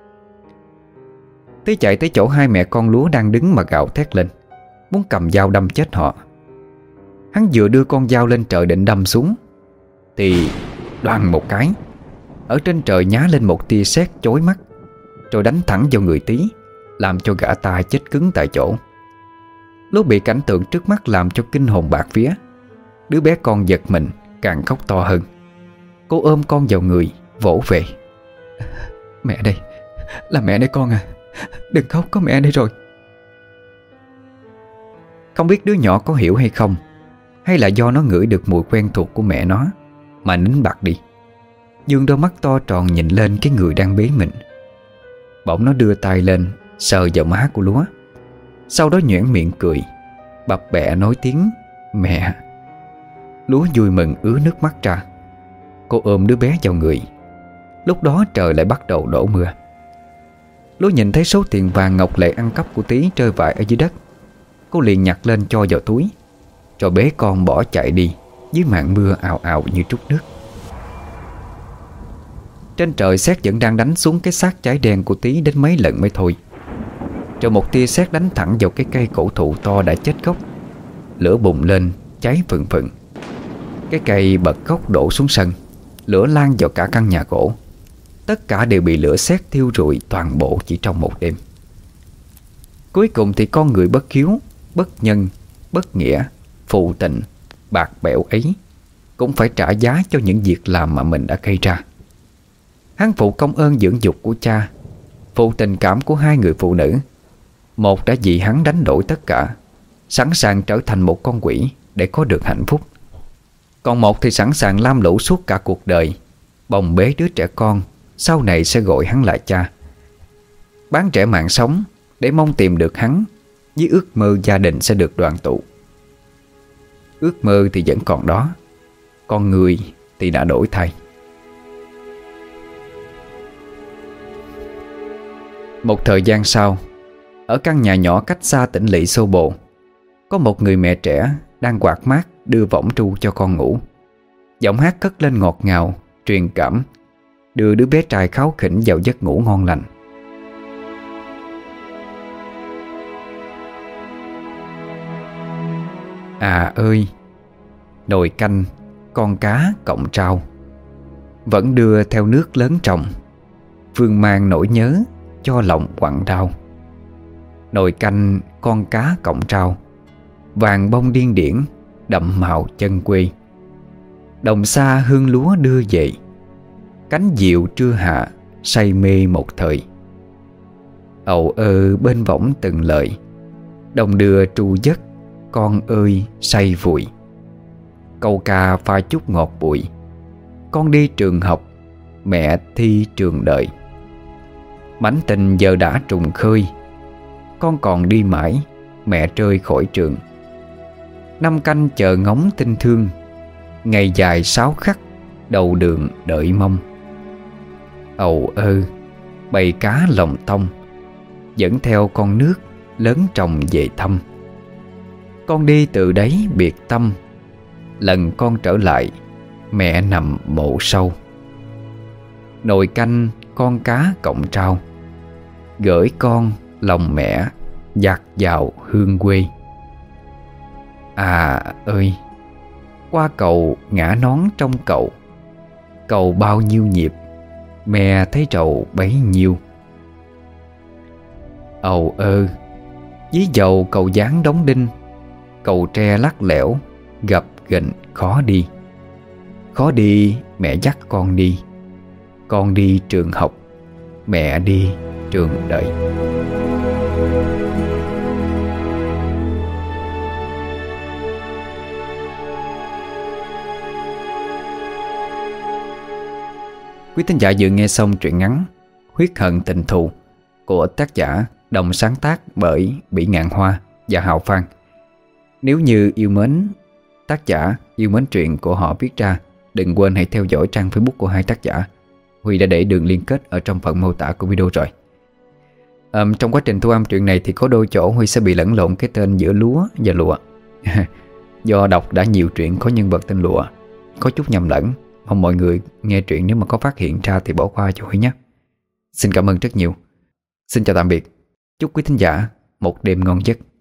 Tí chạy tới chỗ hai mẹ con Lúa đang đứng mà gào thét lên, muốn cầm dao đâm chết họ. Hắn vừa đưa con dao lên trời định đâm xuống, thì đoàng một cái, ở trên trời nhá lên một tia sét chói mắt, rồi đánh thẳng vào người Tí, làm cho gã ta chết cứng tại chỗ. Lúa bị cảnh tượng trước mắt làm cho kinh hồn bạt vía. Đứa bé con giật mình, càng khóc to hơn. Cô ôm con vào người, vỗ về. Mẹ đây, là mẹ đây con à, đừng khóc, có mẹ đây rồi. Không biết đứa nhỏ có hiểu hay không, hay là do nó ngửi được mùi quen thuộc của mẹ nó mà nín bặt đi. Dương đôi mắt to tròn nhìn lên cái người đang bế mình. Bỗng nó đưa tay lên sờ vào má của Lúa, sau đó nhoẻn miệng cười, bập bẹ nói tiếng mẹ. Lúa vui mừng ứa nước mắt ra. Cô ôm đứa bé vào người. Lúc đó trời lại bắt đầu đổ mưa. Lúa nhìn thấy số tiền vàng Ngọc Lệ ăn cắp của Tí rơi vãi ở dưới đất. Cô liền nhặt lên cho vào túi, rồi bế con bỏ chạy đi dưới màn mưa ào ào như trút nước. Trên trời sét vẫn đang đánh xuống cái xác cháy đen của Tí đến mấy lần mới thôi. Rồi một tia sét đánh thẳng vào cái cây cổ thụ to đã chết gốc. Lửa bùng lên, cháy phừng phừng. Cái cây bật gốc đổ xuống sân, lửa lan vào cả căn nhà gỗ. Tất cả đều bị lửa sét thiêu rụi toàn bộ chỉ trong một đêm. Cuối cùng thì con người bất hiếu, bất nhân, bất nghĩa, phụ tình, bạc bẽo ấy cũng phải trả giá cho những việc làm mà mình đã gây ra. Hắn phụ công ơn dưỡng dục của cha, phụ tình cảm của hai người phụ nữ. Một đã vì hắn đánh đổi tất cả, sẵn sàng trở thành một con quỷ để có được hạnh phúc. Còn một thì sẵn sàng lam lũ suốt cả cuộc đời, bồng bế đứa trẻ con sau này sẽ gọi hắn là cha. Bán trẻ mạng sống để mong tìm được hắn, với ước mơ gia đình sẽ được đoàn tụ. Ước mơ thì vẫn còn đó, con người thì đã đổi thay. Một thời gian sau, ở căn nhà nhỏ cách xa tỉnh lỵ xô bồ, có một người mẹ trẻ đang quạt mát đưa võng tru cho con ngủ. Giọng hát cất lên ngọt ngào, truyền cảm, đưa đứa bé trai kháu khỉnh vào giấc ngủ ngon lành. À ơi, nồi canh con cá cọng trao, vẫn đưa theo nước lớn trồng, phương mang nỗi nhớ cho lòng quặn đau. Nồi canh con cá cọng trao, vàng bông điên điển, đậm màu chân quê. Đồng xa hương lúa đưa về, cánh diệu trưa hạ say mê một thời. Ầu ơ bên võng từng lời, đồng đưa tru giấc, con ơi say vùi. Câu ca pha chút ngọt bụi, con đi trường học, mẹ thi trường đợi. Mảnh tình giờ đã trùng khơi, con còn đi mãi, mẹ rơi khỏi trường. Năm canh chờ ngóng tình thương, ngày dài sáu khắc, đầu đường đợi mong. Ầu ơ, bầy cá lòng tông, dẫn theo con nước lớn trồng về thăm. Con đi từ đấy biệt tâm, lần con trở lại, mẹ nằm mộ sâu. Nồi canh con cá cọng trao, gửi con lòng mẹ dạt vào hương quê. À ơi, qua cầu ngã nón trong cầu, cầu bao nhiêu nhịp, mẹ thấy trầu bấy nhiêu. Ầu ơ, dí dầu cầu dáng đóng đinh, cầu tre lắc lẻo, gập ghềnh khó đi. Khó đi mẹ dắt con đi, con đi trường học, mẹ đi trường đợi. Quý thính giả vừa nghe xong truyện ngắn Huyết hận tình thù của tác giả đồng sáng tác bởi Bỉ Ngạn Hoa và Hào Phan. Nếu như yêu mến tác giả, yêu mến truyện của họ viết ra, đừng quên hãy theo dõi trang Facebook của hai tác giả. Huy đã để đường liên kết ở trong phần mô tả của video rồi. à, Trong quá trình thu âm truyện này thì có đôi chỗ Huy sẽ bị lẫn lộn cái tên giữa lúa và lụa. Do đọc đã nhiều truyện có nhân vật tên lụa, có chút nhầm lẫn. Mong mọi người nghe truyện nếu mà có phát hiện ra thì bỏ qua cho Huy nhé. Xin cảm ơn rất nhiều. Xin chào tạm biệt. Chúc quý thính giả một đêm ngon giấc.